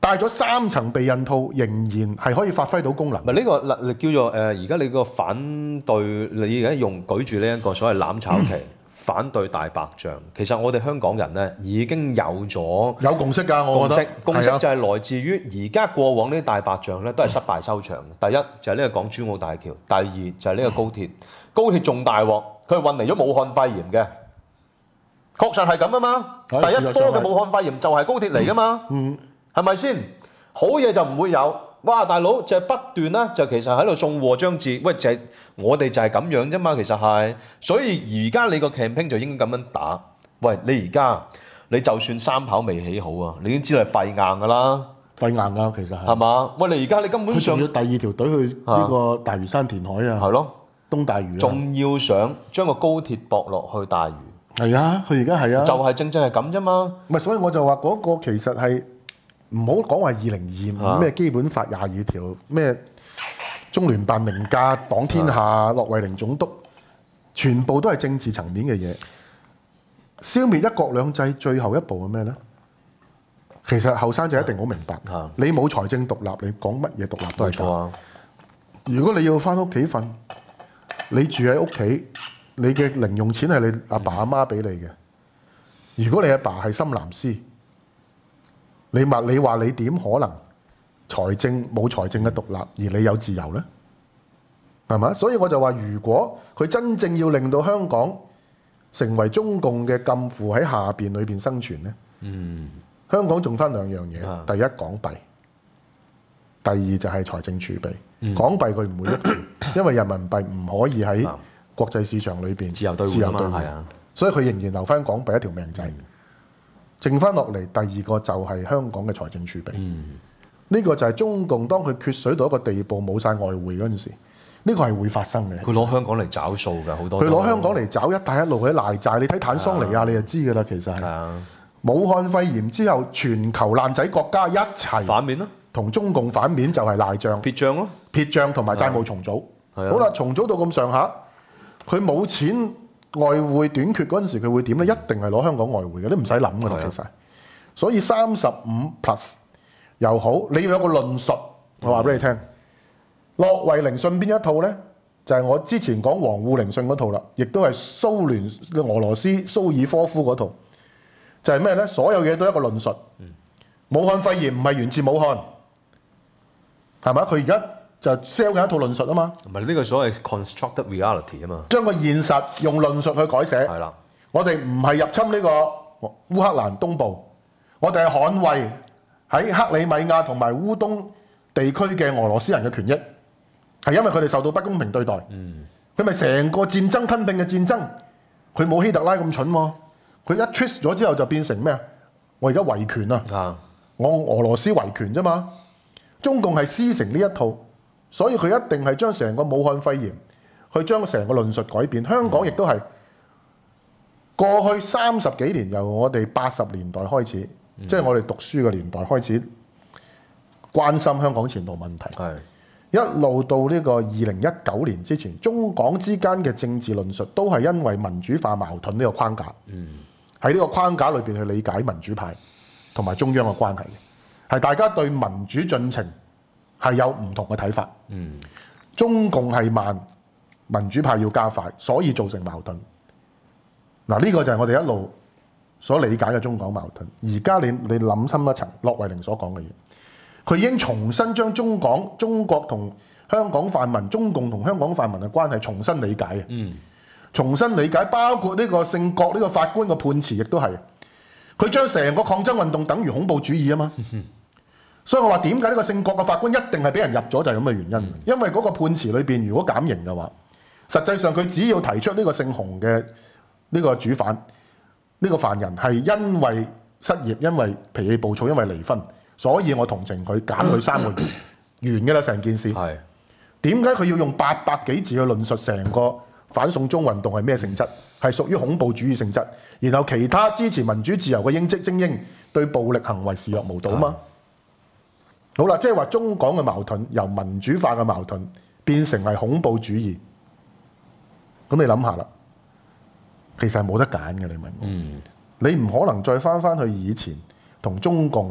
戴咗三層避孕套，仍然係可以發揮到功能唔。係呢個嗱叫做誒，而家你個反對，你而家用舉住呢一個所謂攬炒旗。反對大白象，其實我哋香港人咧已經有咗有共識㗎，我覺得共識，共識就係啊係來自於而家過往呢啲大白象咧都係失敗收場嘅。第一就係呢個港珠澳大橋，第二就係呢個高鐵。高鐵仲大鑊，佢係運嚟咗武漢肺炎嘅，確實係咁啊嘛。第係一波嘅武漢肺炎就係高鐵嚟㗎嘛， 嗯， 係咪先？好嘢就唔會有。哇！大佬就係不斷啦，就其實喺度送禍將至。喂，就係我哋就係咁樣啫嘛，其實係。所以而家你個 campaign 就應該咁樣打。喂，你而家你就算三跑未起好啊，你已經知道係肺硬㗎啦， 肺硬㗎，其實係。 係嘛？喂，你而家你根本上佢仲要第二條隊去呢個大嶼山填海啊， 係咯， 東大嶼啊。 仲要想將個高鐵駁落去大嶼， 係啊，佢而家係啊。 就係正正係咁啫嘛。 唔係，所以我就話嗰個其實係。唔好講話二零二五咩基本法廿二條咩中聯辦凌駕黨天下，駱惠寧總督，全部都係政治層面嘅嘢。消滅一國兩制最後一步係咩咧？其實後生仔一定好明白，你冇財政獨立，你講乜嘢獨立都係錯啊！如果你要翻屋企瞓，你住喺屋企，你嘅零用錢係你阿爸阿媽俾你嘅。如果你阿爸係深藍絲，你話你話你點可能財政冇財政嘅獨立，而你有自由呢？係嘛？所以我就話，如果佢真正要令到香港成為中共嘅禁錮喺下邊裏邊生存呢，嗯，香港仲分兩樣嘢，嗯、第一港幣，第二就係財政儲備。嗯、港幣佢唔會喐住，因為人民幣唔可以喺國際市場裏邊自由兌換嘛，係啊，所以佢仍然留翻港幣一條命仔。嗯剩翻落嚟，第二個就係香港嘅財政儲備。呢、嗯、個就係中共當佢缺水到一個地步，冇晒外匯嗰陣時，呢、呢個係會發生嘅。佢攞香港嚟找數㗎，好多。 佢攞香港嚟找一帶一路嗰啲賴債，你睇坦桑尼亞你就知㗎啦。其實係。啊、武漢肺炎之後，全球爛仔國家一齊反面咯， 同中共反面就係賴帳、 撇帳咯， 撇帳同埋債務重組。好啦，重組到咁上下，佢冇錢。外匯短缺嗰陣時，佢會點咧？一定係攞香港外匯嘅，你唔使諗㗎啦，其實。所以三十五 plus 又好，你要有個論述。我話俾你聽，駱惠寧信邊一套咧？就係、是、我之前講王滬寧信嗰套啦，亦都係蘇聯嘅俄羅斯蘇爾科夫嗰套。就係咩咧？所有嘢都一個論述。武漢肺炎唔係源自武漢，係咪？佢而家就 sell 緊一套論述啊嘛， 唔係呢個所謂 constructed reality 啊嘛， 將個現實用論述去改寫。係啦，我哋唔係入侵呢個烏克蘭東部，我哋係捍衛喺克里米亞同埋烏東地區嘅俄羅斯人嘅權益，係因為佢哋受到不公平對待。嗯，佢咪成個戰爭吞併嘅戰爭，佢冇希特拉咁蠢喎，佢一 twist 咗之後就變成咩啊？我而家維權啊，嗯、我俄羅斯維權啫嘛，中共係師承呢一套。所以佢一定係將成個武漢肺炎，去將成個論述改變。香港亦都係過去三十幾年，由我哋八十年代開始，嗯、即係我哋讀書嘅年代開始關心香港前途問題。係一路到呢個二零一九年之前，中港之間嘅政治論述都係因為民主化矛盾呢個框架。嗯，喺呢個框架裏邊去理解民主派同埋中央嘅關係，係大家對民主進程係有唔同嘅睇法，嗯，中共係慢，民主派要加快，所以造成矛盾。嗱，呢個就係我哋一路所理解嘅中港矛盾。而家你你諗深一層，駱惠寧所講嘅嘢，佢已經重新將中港、中國同香港泛民、中共同香港泛民嘅關係重新理解嘅，嗯，重新理解，包括呢個聖國呢個法官嘅判詞，亦都係佢將成個抗爭運動等於恐怖主義啊嘛。所以我話點解呢個聖國嘅法官一定係俾人入咗，就係咁嘅原因。嗯、因為嗰個判詞裏邊，如果減刑嘅話，實際上佢只要提出呢個姓洪嘅呢個主犯，呢、呢個犯人係因為失業、因為脾氣暴躁、因為離婚，所以我同情佢，減佢三個月，完嘅啦成件事。係點解佢要用八百幾字去論述成個反送中運動係咩性質？係屬於恐怖主義性質。然後其他支持民主自由嘅英職精英對暴力行為視若無睹嘛？好啦，即係話中港嘅矛盾由民主化嘅矛盾變成係恐怖主義，咁你諗下啦，其實係冇得揀嘅，你明唔明？嗯、你唔可能再翻翻去以前同中共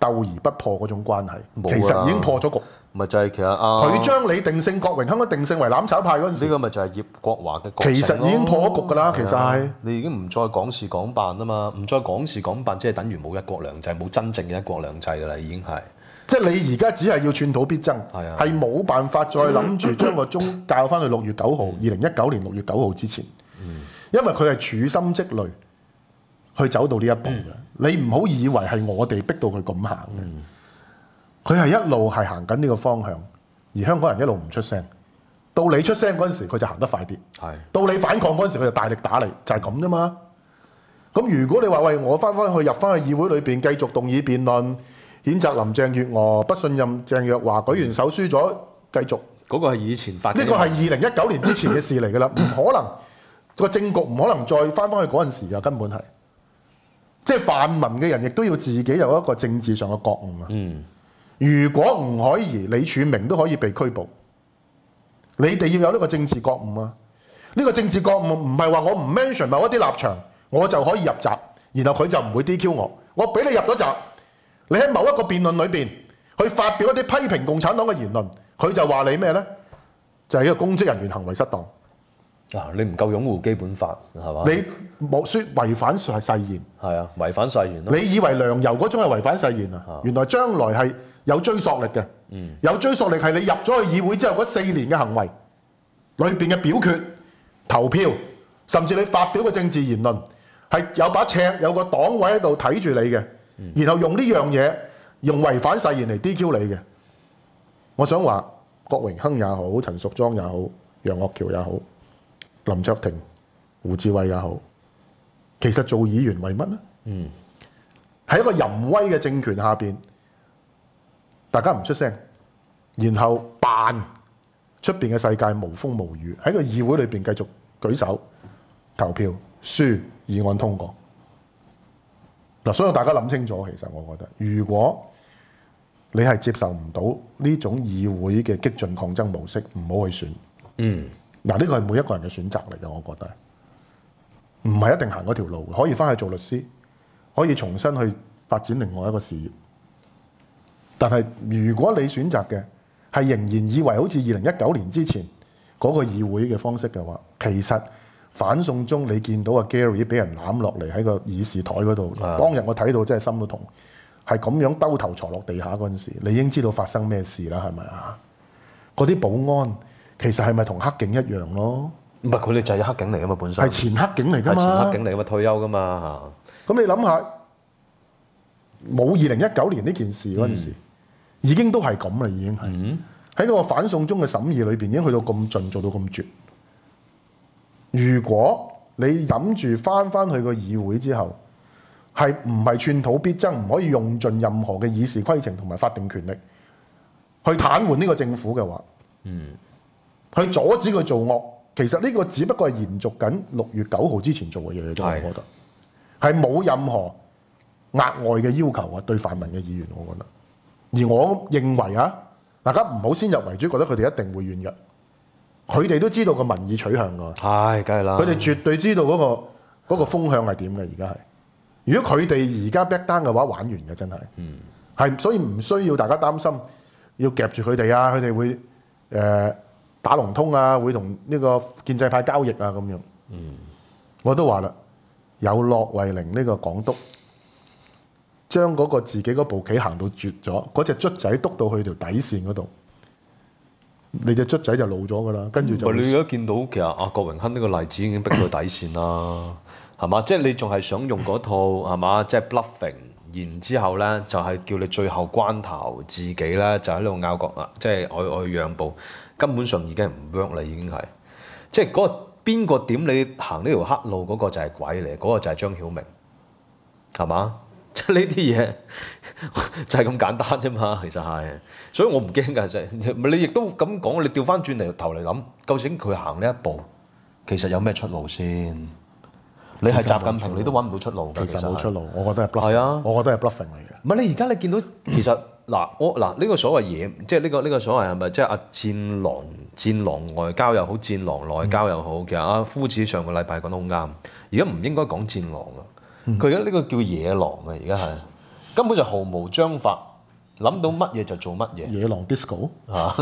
鬥而不破嗰種關係， 冇啊其實已經破咗局。 咪就係其實啊， 佢將你定性郭榮鏗都定性為攬炒派嗰陣時， 呢個咪就係葉國華嘅覺醒咯。 其實已經破咗局㗎啦。其實係啊係你已經唔再講事講辦啊嘛，唔再講事講辦，即係等於冇一國兩制，冇真正嘅一國兩制㗎啦，已經係。 即係你而家只係要寸土必爭， 係啊係冇辦法再諗住將個鐘校翻去六月九號，二零一九年六月九號之前，因為佢係處心積慮去走到呢一步嘅。你唔好以為係我哋逼到佢咁行嘅，佢係一路係行緊呢個方向，而香港人一路唔出聲。到你出聲嗰陣時，佢就行得快啲； 係到你反抗嗰陣時，佢就大力打你，就係咁啫嘛。咁如果你話喂，我翻返去入翻去議會裏邊繼續動議辯論，譴責林鄭月娥，不信任鄭若驊，舉完手輸咗，繼續。 嗰個係以前發呢個係二零一九年之前嘅事嚟㗎啦，唔可能個政局唔可能再翻返去嗰陣時㗎，根本係。即係泛民嘅人亦都要自己有一個政治上嘅覺悟啊。 嗯， 如果吳靄儀、李柱銘都可以被拘捕，你哋要有呢個政治覺悟啊！呢、個政治覺悟唔係話我唔 mention 某一啲立場，我就可以入閘，然後佢就唔會 D Q 我。我俾你入咗閘，你喺某一個辯論裏邊去發表一啲批評共產黨嘅言論，佢就話你咩呢？就係、一個公職人員行為失當。 啊，你唔夠擁護基本法係嘛？ 你冇説違反誓誓言， 係啊，違反誓言咯。 你以為梁游嗰種係違反誓言啊？原來將來係有追溯力嘅。 嗯， 有追溯力係你入咗去議會之後嗰四年嘅行為裏邊嘅表決、投票，甚至你發表嘅政治言論，係有把尺、有個黨委喺度睇住你嘅，然後用呢樣嘢用違反誓言嚟 D Q 你嘅。我想話郭榮鏗也好、陳淑莊也好、楊岳橋也好、林卓廷、胡志偉也好，其實做議員為乜呢？ 嗯， 喺一個淫威嘅政權下邊，大家唔出聲，然後扮出邊嘅世界無風無雨，喺個議會裏邊繼續舉手投票，輸議案通過。嗱，所以大家諗清楚，其實我覺得，如果你係接受唔到呢種議會嘅激進抗爭模式，唔好去選。 嗯。 嗱，呢個係每一個人嘅選擇嚟嘅，我覺得唔係一定行嗰條路，可以翻去做律師，可以重新去發展另外一個事業。但係如果你選擇嘅係仍然以為好似二零一九年之前嗰個議會嘅方式嘅話，其實反送中你見到阿 Gary 俾人攬落嚟喺個議事台嗰度， 啊、 當日我睇到真係心都痛，係咁樣兜頭坐落地下嗰陣時，你已經知道發生咩事啦，係咪啊？嗰啲保安。其實係咪同黑警一樣咯？ 唔係，佢哋就係黑警嚟噶嘛，本身係前黑警嚟㗎嘛， 係前黑警嚟㗎嘛，退休㗎嘛嚇。咁你諗下，冇二零一九年呢件事嗰陣時，嗯、已經都係咁啦，已經係喺、嗯、個反送中嘅審議裏邊，已經去到咁盡，做到咁絕。如果你諗住翻翻去個議會之後，係唔係寸土必爭，唔可以用盡任何嘅議事規程同埋法定權力去癱瘓呢個政府嘅話，嗯。去阻止佢做惡，其實呢個只不過係延續緊六月九號之前做嘅嘢啫，我覺得係冇任何額外嘅要求啊，對泛民嘅議員，我覺得。而我認為啊，大家唔好先入為主，覺得佢哋一定會軟弱。佢哋都知道個民意取向㗎， 係梗係啦。 佢哋絕對知道嗰個嗰個風向係點嘅，而家係。如果佢哋而家 back down 嘅話，玩完嘅真係。嗯。係，所以唔需要大家擔心，要夾住佢哋啊，佢哋會誒。呃打龍通啊，會同呢個建制派交易啊，咁樣。嗯，我都話啦，有駱惠寧呢個港督，將嗰個自己嗰步棋行到絕咗，嗰隻卒仔篤到去條底線嗰度，你隻卒仔就老咗噶啦。跟住就你而家見到其實阿郭榮鏗呢個例子已經逼到底線啦，係嘛？即係你仲係想用嗰套係嘛？即係 bluffing，然之後咧就係叫你最後關頭自己咧就喺度拗角啊，即係我我去讓步。根本上已經唔 work 啦，已經係，即係嗰個邊個點你行呢條黑路嗰個就係鬼嚟，嗰個就係張曉明，係嘛？即係呢啲嘢就係咁簡單啫嘛，其實係，所以我唔驚㗎，就係你亦都咁講，你調翻轉嚟頭嚟諗，究竟佢行呢一步，其實有咩出路先？你係習近平，你都揾唔到出路㗎。 其實冇出路，我覺得係 bluffing。 係啊， 我覺得係 bluffing 嚟嘅。 唔係你而家你見到其實。嗱，我嗱呢個所謂嘢，即係呢個呢個所謂係咪即係阿戰狼戰狼外交又好，戰狼內交又好，其實阿夫子上個禮拜講得好啱。而家唔應該講戰狼啊，佢而家呢個叫野狼啊，而家係根本就毫無章法，諗到乜嘢就做乜嘢。 野狼 disco 啊！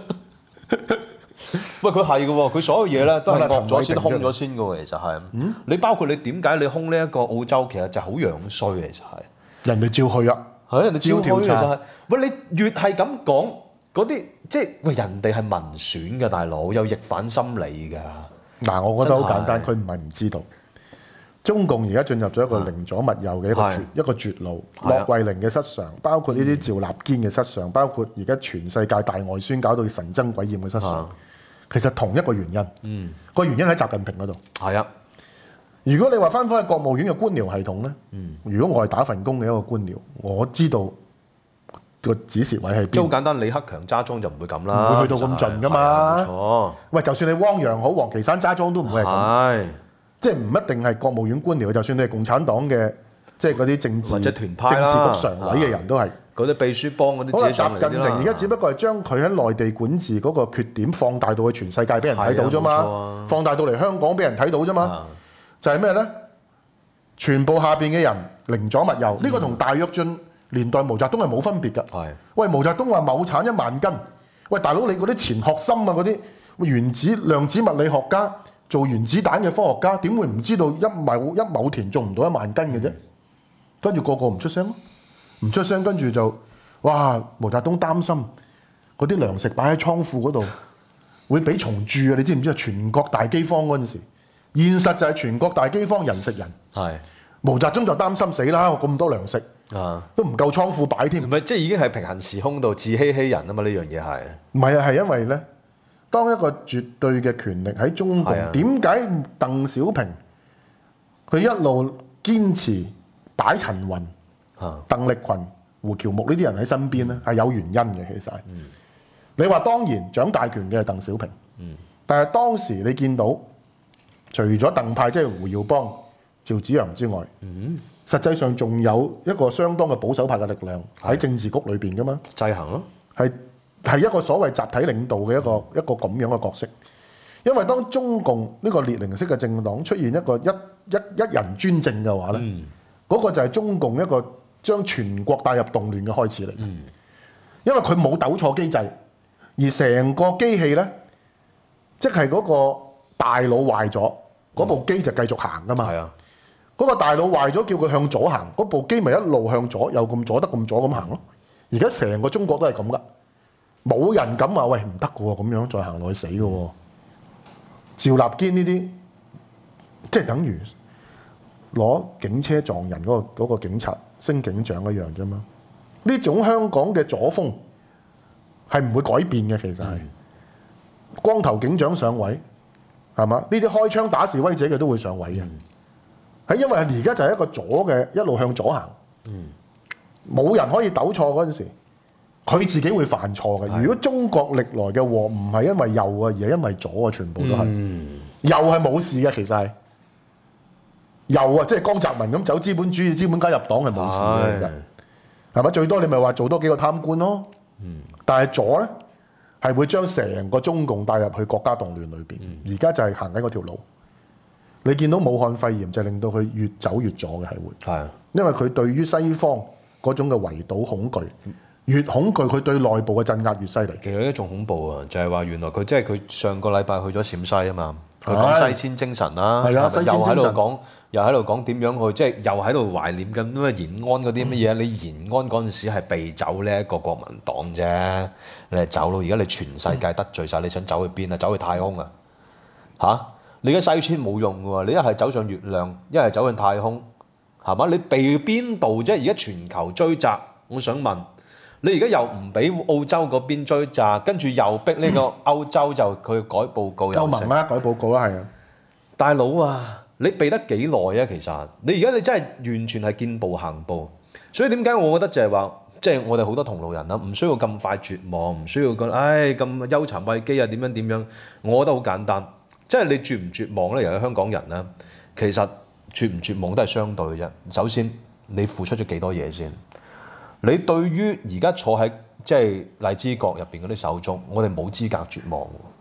喂，佢係嘅喎，佢所有嘢咧都係惡咗先，兇咗先嘅喎，其實係。嗯。你包括你點解你兇呢一個澳洲，其實就好樣衰，其實係。 人哋照去啊！ 係人哋照調查去其實係。喂，你越係咁講嗰啲，即係喂人哋係民選嘅大佬，有逆反心理㗎。 嗱，我覺得好簡單，佢唔係唔知道。中共而家進入咗一個寧左勿右嘅一個絕一個絕路。駱惠寧嘅失常，包括呢啲趙立堅嘅失常，包括而家全世界大外宣搞到神憎鬼厭嘅失常，其實同一個原因。嗯，個原因喺習近平嗰度。係啊。如果你話翻返去國務院嘅官僚系統咧，嗯，如果我係打份工嘅一個官僚，我知道個指示位係邊。即係好簡單，李克強揸莊就唔會咁啦，唔會去到咁盡噶嘛。冇錯。喂，就算你汪洋好、王岐山揸莊都唔會係咁。係。即係唔一定係國務院官僚，就算你係共產黨嘅，即係嗰啲政治或者團派政治局常委嘅人都係嗰啲秘書幫嗰啲。好啦，習近平而家只不過係將佢喺內地管治嗰個缺點放大到去全世界俾人睇到啫嘛，啊、放大到嚟香港俾人睇到啫嘛，啊、就係咩咧？全部下邊嘅人寧左勿右，呢、嗯、個同大躍進年代毛澤東係冇分別㗎。係、嗯，喂，毛澤東話畝產一萬斤，喂大佬你嗰啲錢學森啊嗰啲原子量子物理學家。做原子彈嘅科學家點會唔知道一畝一畝田種唔到一萬斤嘅啫？跟住個個唔出聲咯，唔出聲，跟住就哇！毛澤東擔心嗰啲糧食擺喺倉庫嗰度會俾蟲蛀啊！你知唔知啊？全國大饑荒嗰陣時，現實就係全國大饑荒，人食人。係毛澤東就擔心死啦！我咁多糧食啊，都唔夠倉庫擺添。唔係即係已經係平行時空度自欺欺人啊嘛！呢樣嘢係唔係啊？係因為咧。當一個絕對嘅權力喺中共，點解鄧小平佢一路堅持擺陳雲、啊、鄧力群、胡喬木呢啲人喺身邊咧？係有原因嘅，其實。嗯、你話當然掌大權嘅係鄧小平，嗯、但係當時你見到除咗鄧派即係胡耀邦、趙紫陽之外，嗯、實際上仲有一個相當嘅保守派嘅力量喺政治局裏邊噶嘛？制衡咯，係。係一個所謂集體領導嘅一個、嗯、一個咁樣嘅角色，因為當中共呢個列寧式嘅政黨出現一個一一一人專政嘅話咧，嗰、嗯、個就係中共一個將全國帶入動亂嘅開始嚟。嗯、因為佢冇糾錯機制，而成個機器咧，即係嗰個大腦壞咗，嗰、嗯、部機就繼續行噶嘛。係啊，嗰個大腦壞咗，叫佢向左行，嗰部機咪一路向左，又咁左得咁左咁行咯。而家成個中國都係咁噶。冇人敢話喂唔得嘅喎，咁樣再行落去死嘅喎。趙立堅呢啲，即係等於攞警車撞人嗰、嗰個嗰個警察升警長一樣啫嘛。呢種香港嘅左風係唔會改變嘅，其實係、嗯、光頭警長上位係嘛？呢啲開槍打示威者嘅都會上位嘅，係、嗯、因為而家就係一個左嘅一路向左行，冇、嗯、人可以糾錯嗰陣時。佢自己會犯錯嘅。如果中國歷來嘅禍唔係因為右啊，而係因為左啊，全部都係、嗯、右係冇事嘅，其實係右啊，即係江澤民咁走資本主義、資本家入黨係冇事嘅，其實係咪？最多你咪話做多幾個貪官咯。嗯、但係左咧係會將成個中共帶入去國家動亂裏邊。而家、嗯、就係行緊嗰條路。你見到武漢肺炎就令到佢越走越左嘅係會，係因為佢對於西方嗰種嘅圍堵恐懼。越恐懼，佢對內部嘅鎮壓越犀利。其實呢仲恐怖啊，就係、是、話原來佢即係佢上個禮拜去咗陝西啊嘛，佢講西遷精神啦，係啊，又喺度講，又喺度講點樣去，即係又喺度懷念緊咩延安嗰啲乜嘢？嗯、你延安嗰陣時係避走呢一個國民黨啫，你係走咯。而家你全世界得罪晒，嗯、你想走去邊啊？走去太空啊？嚇、啊！你而家西遷冇用嘅喎，你一係走上月亮，一係走向太空，係嘛？你避邊度啫？而家全球追責，我想問。你而家又唔俾澳洲嗰邊追責，跟住又逼呢個歐洲就佢改報告又。歐盟啦，改報告啦，係啊！大佬啊，你避得幾耐啊？其實你而家你真係完全係見步行步，所以點解我覺得就係話，即係我哋好多同路人啦，唔需要咁快絕望，唔需要講唉咁憂讒畏譏啊點樣點樣。我覺得好簡單，即係你絕唔絕望咧？尤其香港人咧，其實絕唔絕望都係相對嘅啫。首先你付出咗幾多嘢先。你對於而家坐喺即係荔枝角入邊嗰啲手足，我哋冇資格絕望喎。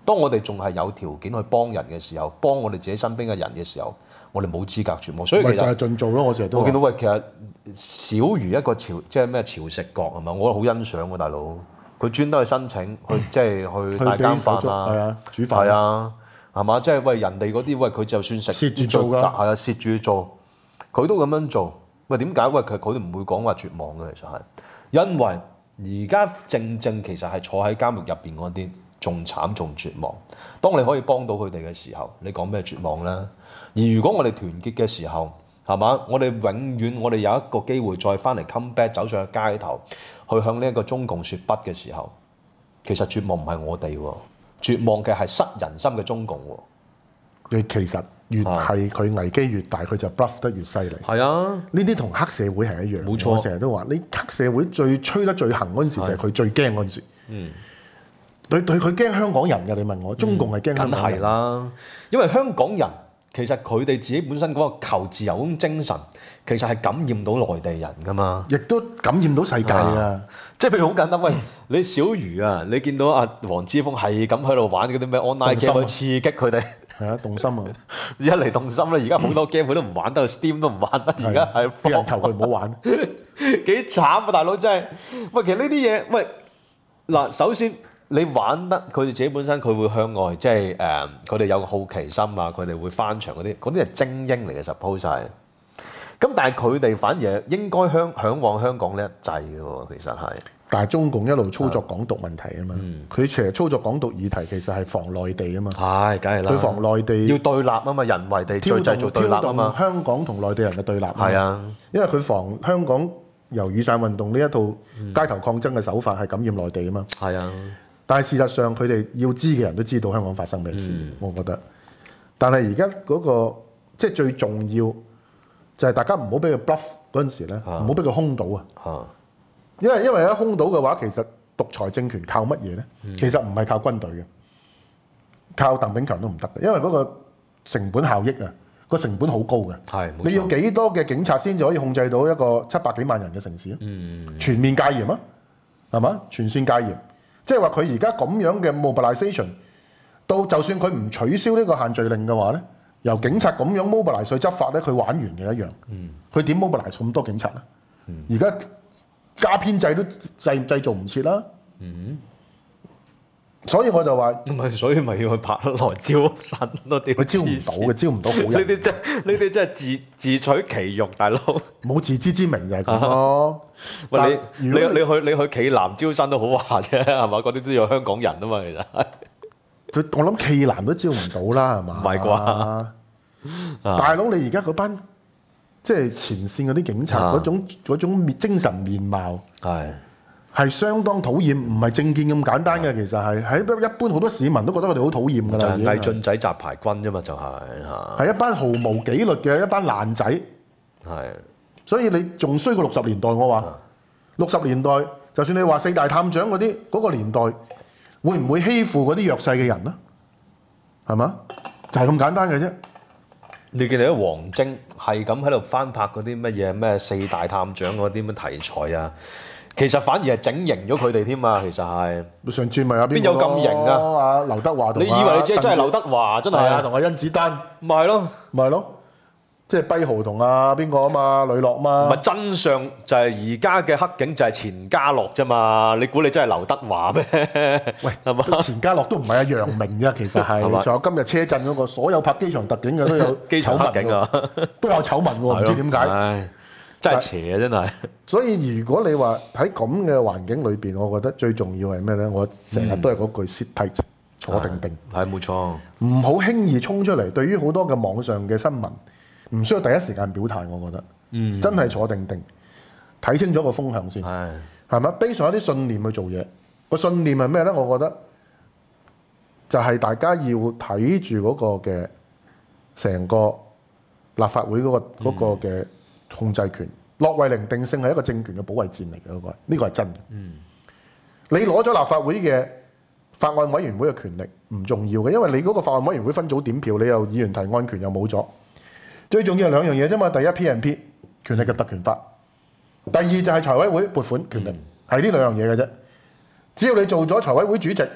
當我哋仲係有條件去幫人嘅時候，幫我哋自己身邊嘅人嘅時候，我哋冇資格絕望。所以其實咪就係盡做咯，我成日都話我見到喂，其實小如一個潮，即係咩潮食國係嘛？我好欣賞喎，大佬。佢專登去申請，去即係去大間飯啊， 係啊，煮飯係啊，係嘛？即係喂人哋嗰啲喂，佢就算食蝕住做㗎， 係啊，蝕住做，佢都咁樣做。喂，點解？喂，佢佢都唔會講話絕望嘅，其實係因為而家正正其實係坐喺監獄入邊嗰啲仲慘仲絕望。當你可以幫到佢哋嘅時候，你講咩絕望咧？而如果我哋團結嘅時候，係嘛？我哋永遠我哋有一個機會再翻嚟 come back 走上去街頭，去向呢一個中共説不嘅時候，其實絕望唔係我哋喎，絕望嘅係失人心嘅中共喎。 你其實越係佢危機越大，佢就 bluff 得越犀利。 係啊， 呢啲同黑社會係一樣。 冇錯， 我成日都話，你黑社會最吹得最行嗰陣時，就係佢最驚嗰陣時。嗯，對對，佢驚香港人㗎。你問我，中共係驚香港人。 梗係啦，因為香港人其實佢哋自己本身嗰個求自由嗰種精神，其實係感染到內地人㗎嘛， 亦都感染到世界㗎。 即係譬如好簡單，喂，你小魚啊，你見到阿黃之鋒係咁喺度玩嗰啲咩 online game 去刺激佢哋， 係啊，動心啊！ 一嚟動心咧，而家好多 game 佢都唔玩得，Steam 都唔玩得，而家係啲人求佢唔好玩， 幾慘啊！大佬真係，喂，其實呢啲嘢，喂，嗱，首先你玩得，佢哋自己本身佢會向外，即係誒，佢哋有個好奇心啊，佢哋會翻牆嗰啲，嗰啲係精英嚟嘅 suppose 係。咁但係佢哋反而應該向嚮往香港呢一制嘅喎，其實係。 但係中共一路操作港獨問題啊嘛，佢成日操作港獨議題，其實係防內地啊嘛。 係，梗係啦。 佢防內地要對立啊嘛，人為地挑製造對立啊嘛。 香港同內地人嘅對立。 係啊， 因為佢防香港由雨傘運動呢一套街頭抗爭嘅手法係感染內地啊嘛。 係啊。 但係事實上，佢哋要知嘅人都知道香港發生咩事，嗯、我覺得。但係而家嗰個即係最重要。就係大家唔好俾佢 bluff 嗰陣時咧，唔好俾佢兇到啊！因為因為一兇到嘅話，其實獨裁政權靠乜嘢咧？嗯、其實唔係靠軍隊嘅，靠鄧炳強都唔得嘅，因為嗰個成本效益啊，個成本好高嘅。係，你要幾多嘅警察先至可以控制到一個七百幾萬人嘅城市啊？嗯、全面戒嚴啊，係嘛？全線戒嚴，即係話佢而家咁樣嘅 mobilization， 到就算佢唔取消呢個限聚令嘅話咧。由警察咁樣 mobilize 去執法咧，佢玩完嘅一樣。佢點 mobilize 咁多警察咧？而家、嗯、加編制都製製造唔切啦。嗯、所以我就話， 唔係，所以咪要去拍落來招神咯？點？ 佢招唔到嘅，招唔到好人。 呢啲真呢啲真係自自取其辱，大佬。 冇自知之明就係咁咯。 喂，你你你去你去企南招新都好話啫，係嘛？嗰啲都有香港人啊嘛，其實。 我諗暨南都招唔到啦，係嘛？ 唔係啩？ 大佬，你而家嗰班即係前線嗰啲警察嗰種嗰種精神面貌係係相當討厭，唔係政見咁簡單嘅。其實係喺一般好多市民都覺得佢哋好討厭㗎啦。就係魏俊仔雜牌軍啫嘛，就係嚇。 係一班毫無紀律嘅一班爛仔。係，所以你仲衰過六十年代。我話六十年代，就算你話四大探長嗰啲嗰個年代。會唔會欺負嗰啲弱勢嘅人呢？係嘛？就係、是、咁簡單嘅啫。 你見你啲王晶係咁喺度翻拍嗰啲乜嘢咩四大探長嗰啲乜題材啊？其實反而係整型咗佢哋添啊！其實係上次咪有邊有咁型啊？ 啊，劉德華同你以為你真係劉德華真係啊？同阿甄子丹咪係咯， 咪係咯。即係跛豪同阿邊個啊嘛，呂樂嘛。 唔係真相就係而家嘅黑警就係錢嘉樂啫嘛，你估你真係劉德華咩？ 喂，係嘛？錢嘉樂都唔係阿楊明啫，其實係。仲有今日車震嗰個，所有拍機場特警嘅都有機場黑警啊， 都有醜聞喎，唔知點解。 唉，真係邪啊！真係。 所以如果你話喺咁嘅環境裏邊，我覺得最重要係咩咧？我成日都係嗰句 sit tight，坐定定。 係冇錯。 唔好輕易衝出嚟。對於好多嘅網上嘅新聞。唔需要第一時間表態，我覺得，嗯、真係坐定定，睇清楚個風向先，係咪？背上一啲信念去做嘢，個信念係咩咧？我覺得就係大家要睇住嗰個嘅成個立法會嗰、嗰個嗰、嗯、個嘅控制權。駱惠寧定性係一個政權嘅保衛戰嚟嘅，嗰、嗰個呢個係真嘅。嗯、你攞咗立法會嘅法案委員會嘅權力唔重要嘅，因為你嗰個法案委員會分組點票，你又議員提案權又冇咗。最重要係兩樣嘢啫嘛，第一 P and P 權力嘅特權法，第二就係財委會撥款權力，係呢、嗯、兩樣嘢嘅啫。只要你做咗財委會主席，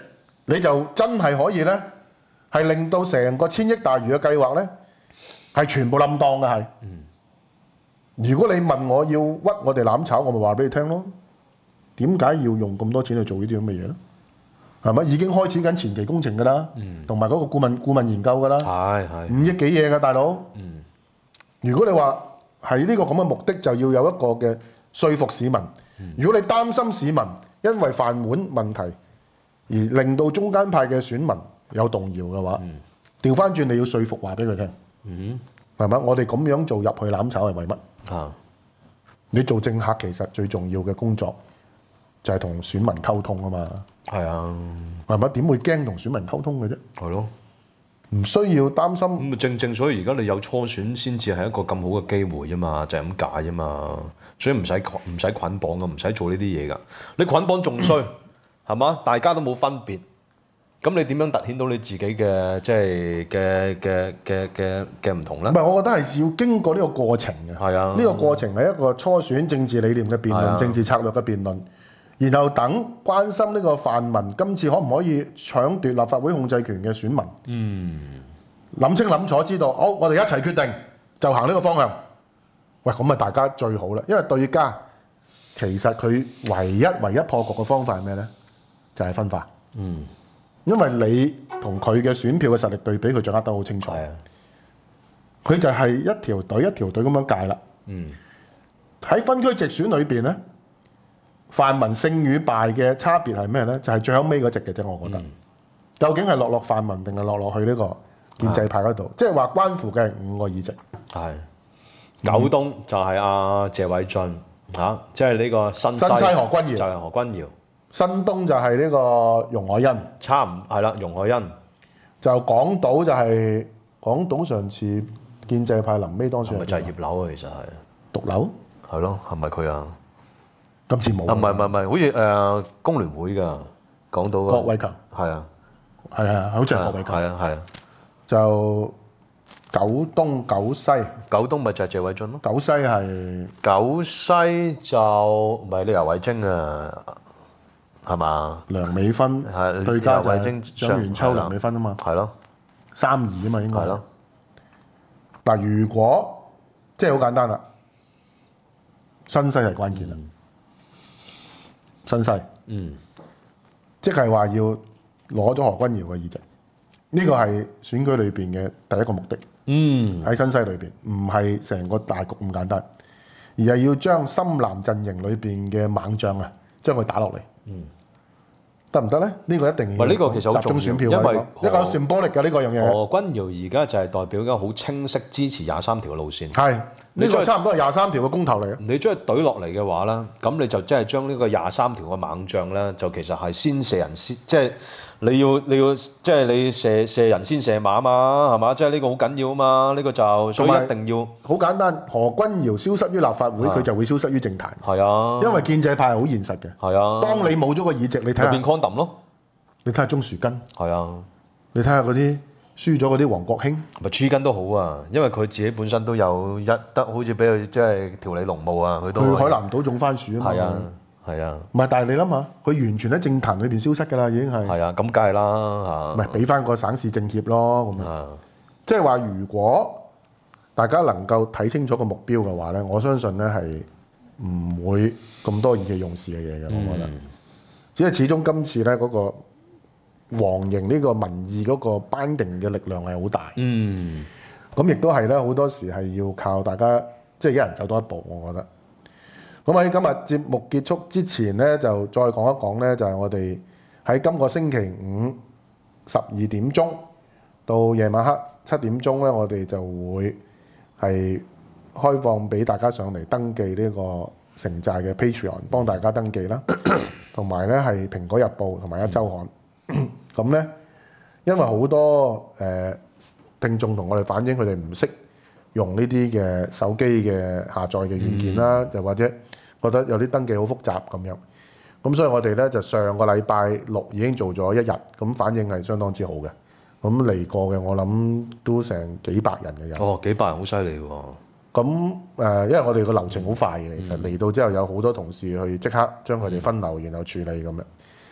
你就真係可以咧，係令到成個千億大嶼嘅計劃咧係全部冧檔嘅係。嗯、如果你問我要屈我哋攬炒，我咪話俾你聽咯。點解要用咁多錢去做呢啲咁嘅嘢咧？係咪已經開始緊前期工程㗎啦？同埋嗰個顧問顧問研究㗎啦。係係五億幾嘢㗎，大佬。嗯、如果你話係呢個咁嘅目的，就要有一個嘅說服市民。嗯、如果你擔心市民因為飯碗問題而令到中間派嘅選民有動搖嘅話，調翻轉你要說服話俾佢聽。係咪、嗯？我哋咁樣做入去攬炒係為乜？啊、你做政客其實最重要嘅工作就係同選民溝通啊嘛。係啊，係咪？點會驚同選民溝通嘅啫？係咯，唔需要擔心。咁正正所以而家你有初選先至係一個咁好嘅機會啫嘛，就係咁解啫嘛。所以唔使唔使捆綁噶，唔使做呢啲嘢噶。你捆綁仲衰，係嘛？大家都冇分別，咁你點樣突顯到你自己嘅即係嘅嘅嘅嘅嘅唔同咧？唔係，我覺得係要經過呢個過程嘅。係啊，呢個過程係一個初選政治理念嘅辯論、啊、政治策略嘅辯論。然後等關心呢個泛民今次可唔可以搶奪立法會控制權嘅選民，嗯，諗清諗楚知道，好，我哋一齊決定就行呢個方向。喂，咁啊大家最好啦，因為對家其實佢唯一唯一破局嘅方法係咩呢？就係、是、分化。嗯，因為你同佢嘅選票嘅實力對比，佢掌握得好清楚。佢、嗯、就係一條隊一條隊咁樣界啦。嗯，喺分區直選裏邊呢。泛民勝與敗嘅差別係咩呢？就係、是、最後尾嗰隻嘅啫，我覺得。嗯、究竟係落落泛民定係落落去呢個建制派嗰度？即係話關乎嘅係五個議席。係。九東就係阿謝偉俊嚇，即係呢個新西，新西何君堯就係何君堯。新東就係呢個容海恩。差唔係啦，容海恩。就港島就係、是、港島上次建制派臨尾當選係咪就係葉劉啊？其實係。獨劉？係咯，係咪佢啊？今次冇啊！唔係唔係唔係，好似誒、呃、工聯會㗎，講到郭偉強係啊，係啊，好似係郭偉強係啊係啊，就九東九西，九東咪就係謝偉俊咯，九西係九西就唔係你游蕙禎啊，係嘛？梁美芬係對家就係張元秋、梁美芬啊嘛，係咯，三二啊嘛應該係咯。嗱，如果即係好簡單啦，新西係關鍵啦。嗯新西，嗯，即係話要攞咗何君堯嘅議席，呢個係選舉裏邊嘅第一個目的。嗯，喺新西裏邊，唔係成個大局咁簡單，而係要將深藍陣營裏邊嘅猛將啊，將佢打落嚟。嗯，得唔得咧？呢、這個一定要呢個其實好重要，集中選票，因為一個 symbolic 嘅呢個樣嘢。何君堯而家就係代表一個好清晰支持廿三條嘅路線。係。呢個差唔多係廿三條嘅公投嚟嘅。你將佢懟落嚟嘅話咧，咁你就真係將呢個廿三條嘅猛將咧，就其實係先射人先，即係你要你要即係你射射人先射馬啊嘛，係嘛？即係呢個好緊要啊嘛，呢個就所以一定要好簡單。何君堯消失於立法會，佢就會消失於政壇。係啊，因為建制派係好現實嘅。係啊，當你冇咗個議席，你睇下變 condom 咯，你睇下鍾樹根。係啊，你睇下嗰啲。輸咗嗰啲黃國興，咪朱根都好啊，因為佢自己本身都有一得，好似俾佢即係調理農務啊，佢都去海南島種番薯啊嘛。係啊，係啊。唔係，但係你諗下，佢完全喺政壇裏邊消失㗎啦，已經係。係啊，咁梗係啦嚇。唔係俾翻個省市政協咯，咁啊。即係話，如果大家能夠睇清楚個目標嘅話咧，我相信咧係唔會咁多意氣用事嘅嘢嘅，我覺得。嗯、只係始終今次咧嗰、嗰個。黃營呢個民意嗰個 binding 嘅力量係好大，嗯，咁亦都係咧好多時係要靠大家即係一人走多一步，我覺得。咁喺今日節目結束之前咧，就再講一講咧，就係、是、我哋喺今個星期五十二點鐘到夜晚黑七點鐘咧，我哋就會係開放俾大家上嚟登記呢個城寨嘅 Patreon，幫大家登記啦，同埋咧係蘋果日報同埋一週刊。嗯咁咧，因為好多誒、呃、聽眾同我哋反映，佢哋唔識用呢啲嘅手機嘅下載嘅軟件啦，又、嗯、或者覺得有啲登記好複雜咁樣。咁所以我哋咧就上個禮拜六已經做咗一日，咁反應係相當之好嘅。咁嚟過嘅我諗都成幾百人嘅人。哦，幾百人好犀利喎！咁誒、呃，因為我哋個流程好快嘅，其實嚟到之後有好多同事去即刻將佢哋分流，然後處理咁樣。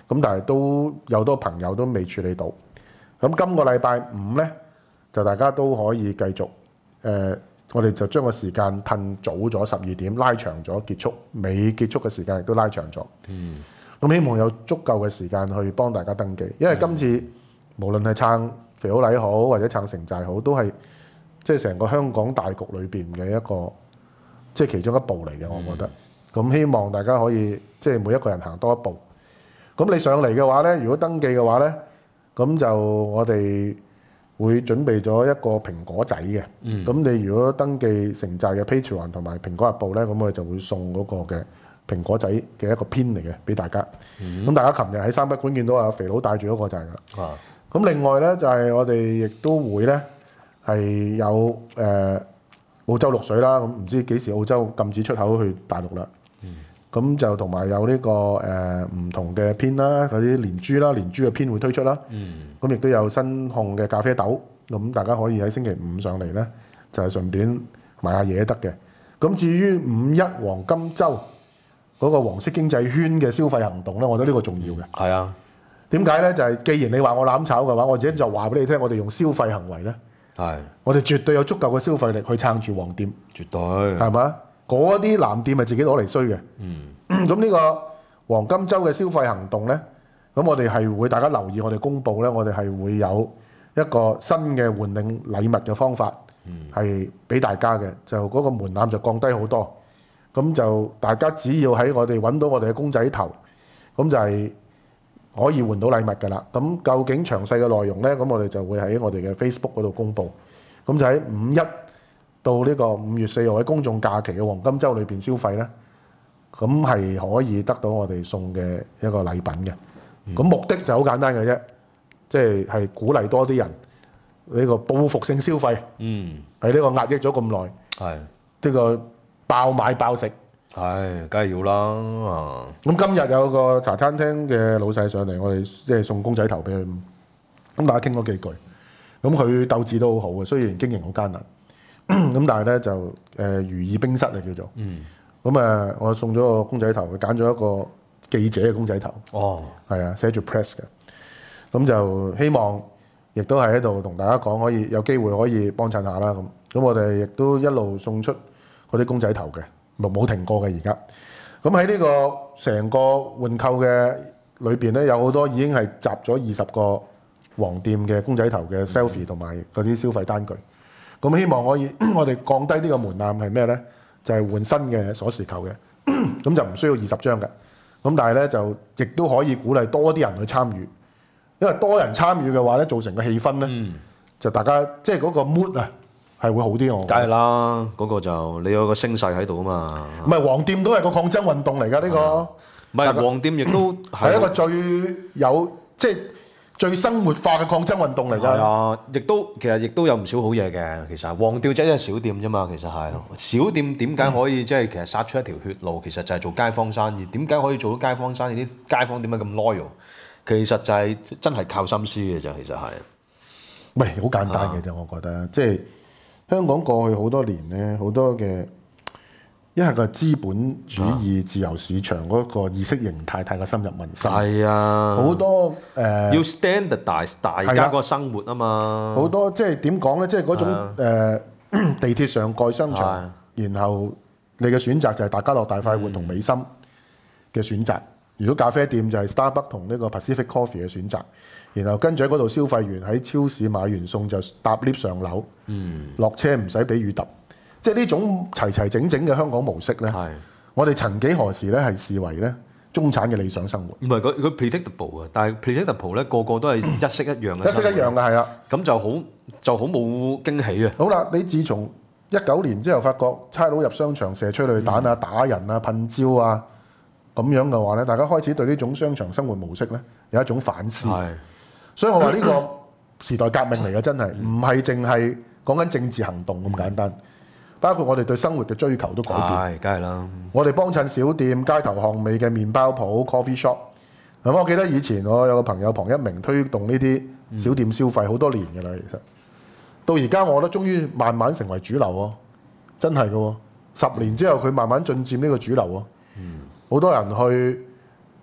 咁但係都有好多朋友都未處理到。咁今個禮拜五呢，就大家都可以繼續誒、呃，我哋就將個時間褪早咗十二點，拉長咗結束，未結束嘅時間亦都拉長咗。嗯。咁希望有足夠嘅時間去幫大家登記，因為今次、嗯、無論係撐肥好禮好，或者撐城寨好，都係即係成個香港大局裏邊嘅一個即係其中一步嚟嘅，我覺得。咁、嗯、希望大家可以即係每一個人行多一步。咁你上嚟嘅話呢，如果登記嘅話呢，咁就我哋會準備咗一個蘋果仔嘅。咁、嗯、你如果登記城寨嘅 Patreon 同埋蘋果日報呢，咁我哋就會送嗰個嘅蘋果仔嘅一個編嚟嘅俾大家。咁、嗯、大家琴日喺三不館見到阿肥佬帶住嗰個就係㗎。啊咁另外咧就係、是、我哋亦都會咧係有誒、呃、澳洲綠水啦，咁唔知幾時澳洲禁止出口去大陸啦。咁、嗯、就同埋有呢、這個誒唔、呃、同嘅編啦，嗰啲連珠啦，連珠嘅編會推出啦。咁亦都有新烘嘅咖啡豆，咁大家可以喺星期五上嚟咧，就係、是、順便買下嘢得嘅。咁至於五一黃金週嗰個黃色經濟圈嘅消費行動咧，我覺得呢個重要嘅。係、 嗯、啊。 點解咧？就係、是、既然你話我攬炒嘅話，我自己就話俾你聽，我哋用消費行為咧，係我哋絕對有足夠嘅消費力去撐住黃店，絕對係嘛？嗰啲藍店係自己攞嚟衰嘅。嗯，咁呢個黃金週嘅消費行動咧，咁我哋係會大家留意我哋公佈咧，我哋係會有一個新嘅換領禮物嘅方法，係俾大家嘅，就嗰個門檻就降低好多。咁就大家只要喺我哋揾到我哋嘅公仔頭，咁就係、是。可以換到禮物㗎啦，咁究竟詳細嘅內容呢？咁我哋就會喺我哋嘅 Facebook 嗰度公佈。咁就喺五一到呢個五月四號喺公眾假期嘅黃金週裏邊消費呢，咁係可以得到我哋送嘅一個禮品嘅。咁、嗯、目的就好簡單嘅啫，即係係鼓勵多啲人呢個報復性消費。嗯，喺呢個壓抑咗咁耐，係呢個爆買爆食。 係，梗係要啦。啊！ 咁今日有個茶餐廳嘅老細上嚟，我哋即係送公仔頭俾佢。咁大家傾咗幾句，咁佢鬥志都好好嘅，雖然經營好艱難。咁但係咧就誒、呃、如意冰室啊叫做。嗯。咁啊，我送咗個公仔頭，佢揀咗一個記者嘅公仔頭。哦。係啊，寫住 press 嘅。咁就希望亦都係喺度同大家講，可以有機會可以幫襯下啦。咁咁我哋亦都一路送出嗰啲公仔頭嘅。冇停過嘅而家，咁喺呢個成個換購嘅裏邊咧，有好多已經係集咗二十個黃店嘅公仔頭嘅 selfie 同埋嗰啲消費單據。咁希望可以我哋降低呢個門檻係咩咧？就係、是、換新嘅鎖匙扣嘅，咁就唔需要二十張嘅。咁但係咧就亦都可以鼓勵多啲人去參與，因為多人參與嘅話咧，造成個氣氛咧、嗯，就大家即係嗰個 mood 啊。係會好啲我。 梗係啦，嗰、那個就你有個聲勢喺度啊嘛。 唔係黃店都係個抗爭運動嚟㗎呢個。 唔係黃店亦都係一個最有即係、就是、最生活化嘅抗爭運動嚟㗎。係啊，亦都其實亦都有唔少好嘢嘅。其實黃店仔係小店啫嘛，其實係小店點解可以即係、嗯、其實殺出一條血路？其實就係做街坊生意。點解可以做到街坊生意？啲街坊點解咁 loyal？其實就係真係靠心思嘅啫。其實係。 喂，好簡單嘅啫，我覺得即係。香港過去好多年咧，好多嘅一係個資本主義自由市場嗰個意識形態太過深入民心。係啊，好多誒、呃、 要 standardize 大家個生活啊嘛。 好多即係點講咧？即係嗰種誒、呃、地鐵上蓋商場，然後你嘅選擇就係大家樂大快活同美心嘅選擇。如果咖啡店就係 Starbucks 同呢個 Pacific Coffee 嘅選擇，然後跟住喺嗰度消費完喺超市買完餸就搭 lift 上樓，嗯、落車唔使俾雨揼，即係呢種齊齊整整嘅香港模式咧。我哋曾幾何時咧係視為咧中產嘅理想生活。 唔係佢佢 predictable 啊，但係 predictable 咧個個都係一式一樣嘅。 一式一樣嘅係啊， 咁就好就好冇驚喜啊。 好啦，你自從一九年之後發覺差佬入商場射催淚彈啊、嗯、打人啊、噴蕉啊。咁樣嘅話咧，大家開始對呢種商場生活模式咧有一種反思。係，所以我話呢個時代革命嚟嘅，真係唔係淨係講緊政治行動咁簡單，包括我哋對生活嘅追求都改變。 係，梗係啦。 我哋幫襯小店、街頭巷尾嘅麵包鋪、coffee shop。咁我記得以前我有個朋友龐一鳴推動呢啲小店消費好多年㗎啦，其實到而家我覺得終於慢慢成為主流喎，真係嘅喎。十年之後佢慢慢進佔呢個主流喎。嗯。好多人去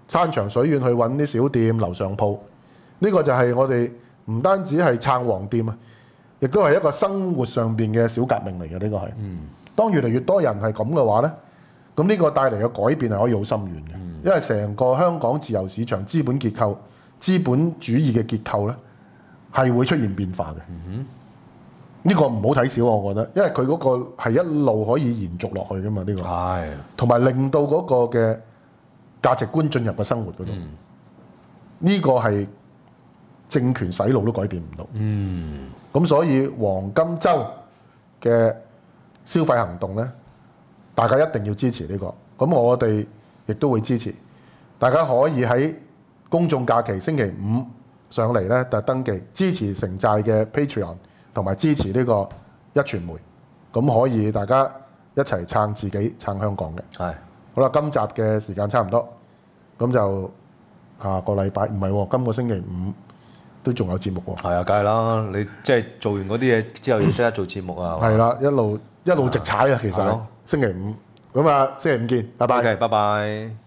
山長水遠去揾啲小店、樓上鋪。呢、個就係我哋唔單止係撐黃店啊，亦都係一個生活上邊嘅小革命嚟嘅。呢個係，嗯、當越嚟越多人係咁嘅話呢，咁呢個帶嚟嘅改變係可以好深遠嘅。嗯、因為成個香港自由市場資本結構、資本主義嘅結構呢，係會出現變化嘅。呢、嗯、個唔好睇小，我覺得，因為佢嗰個係一路可以延續落去噶嘛。呢、呢個係，同埋令到嗰個嘅價值觀進入個生活嗰度，呢、嗯、個係政權洗腦都改變唔到。咁、嗯、所以黃金週嘅消費行動呢，大家一定要支持呢、呢個。咁我哋亦都會支持，大家可以喺公眾假期星期五上嚟呢，就登記支持城寨嘅 Patreon， 同埋支持呢個壹傳媒。咁可以大家一齊撐自己、撐香港嘅。係。好啦，今集嘅時間差唔多，咁就下個禮拜唔係喎，今個星期五都仲有節目喎。係啊，梗係啦，你即係做完嗰啲嘢之後要即刻做節目啊。係啦，一路一路直踩啊，其實。星期五，咁啊，星期五見，拜拜。OK，拜拜。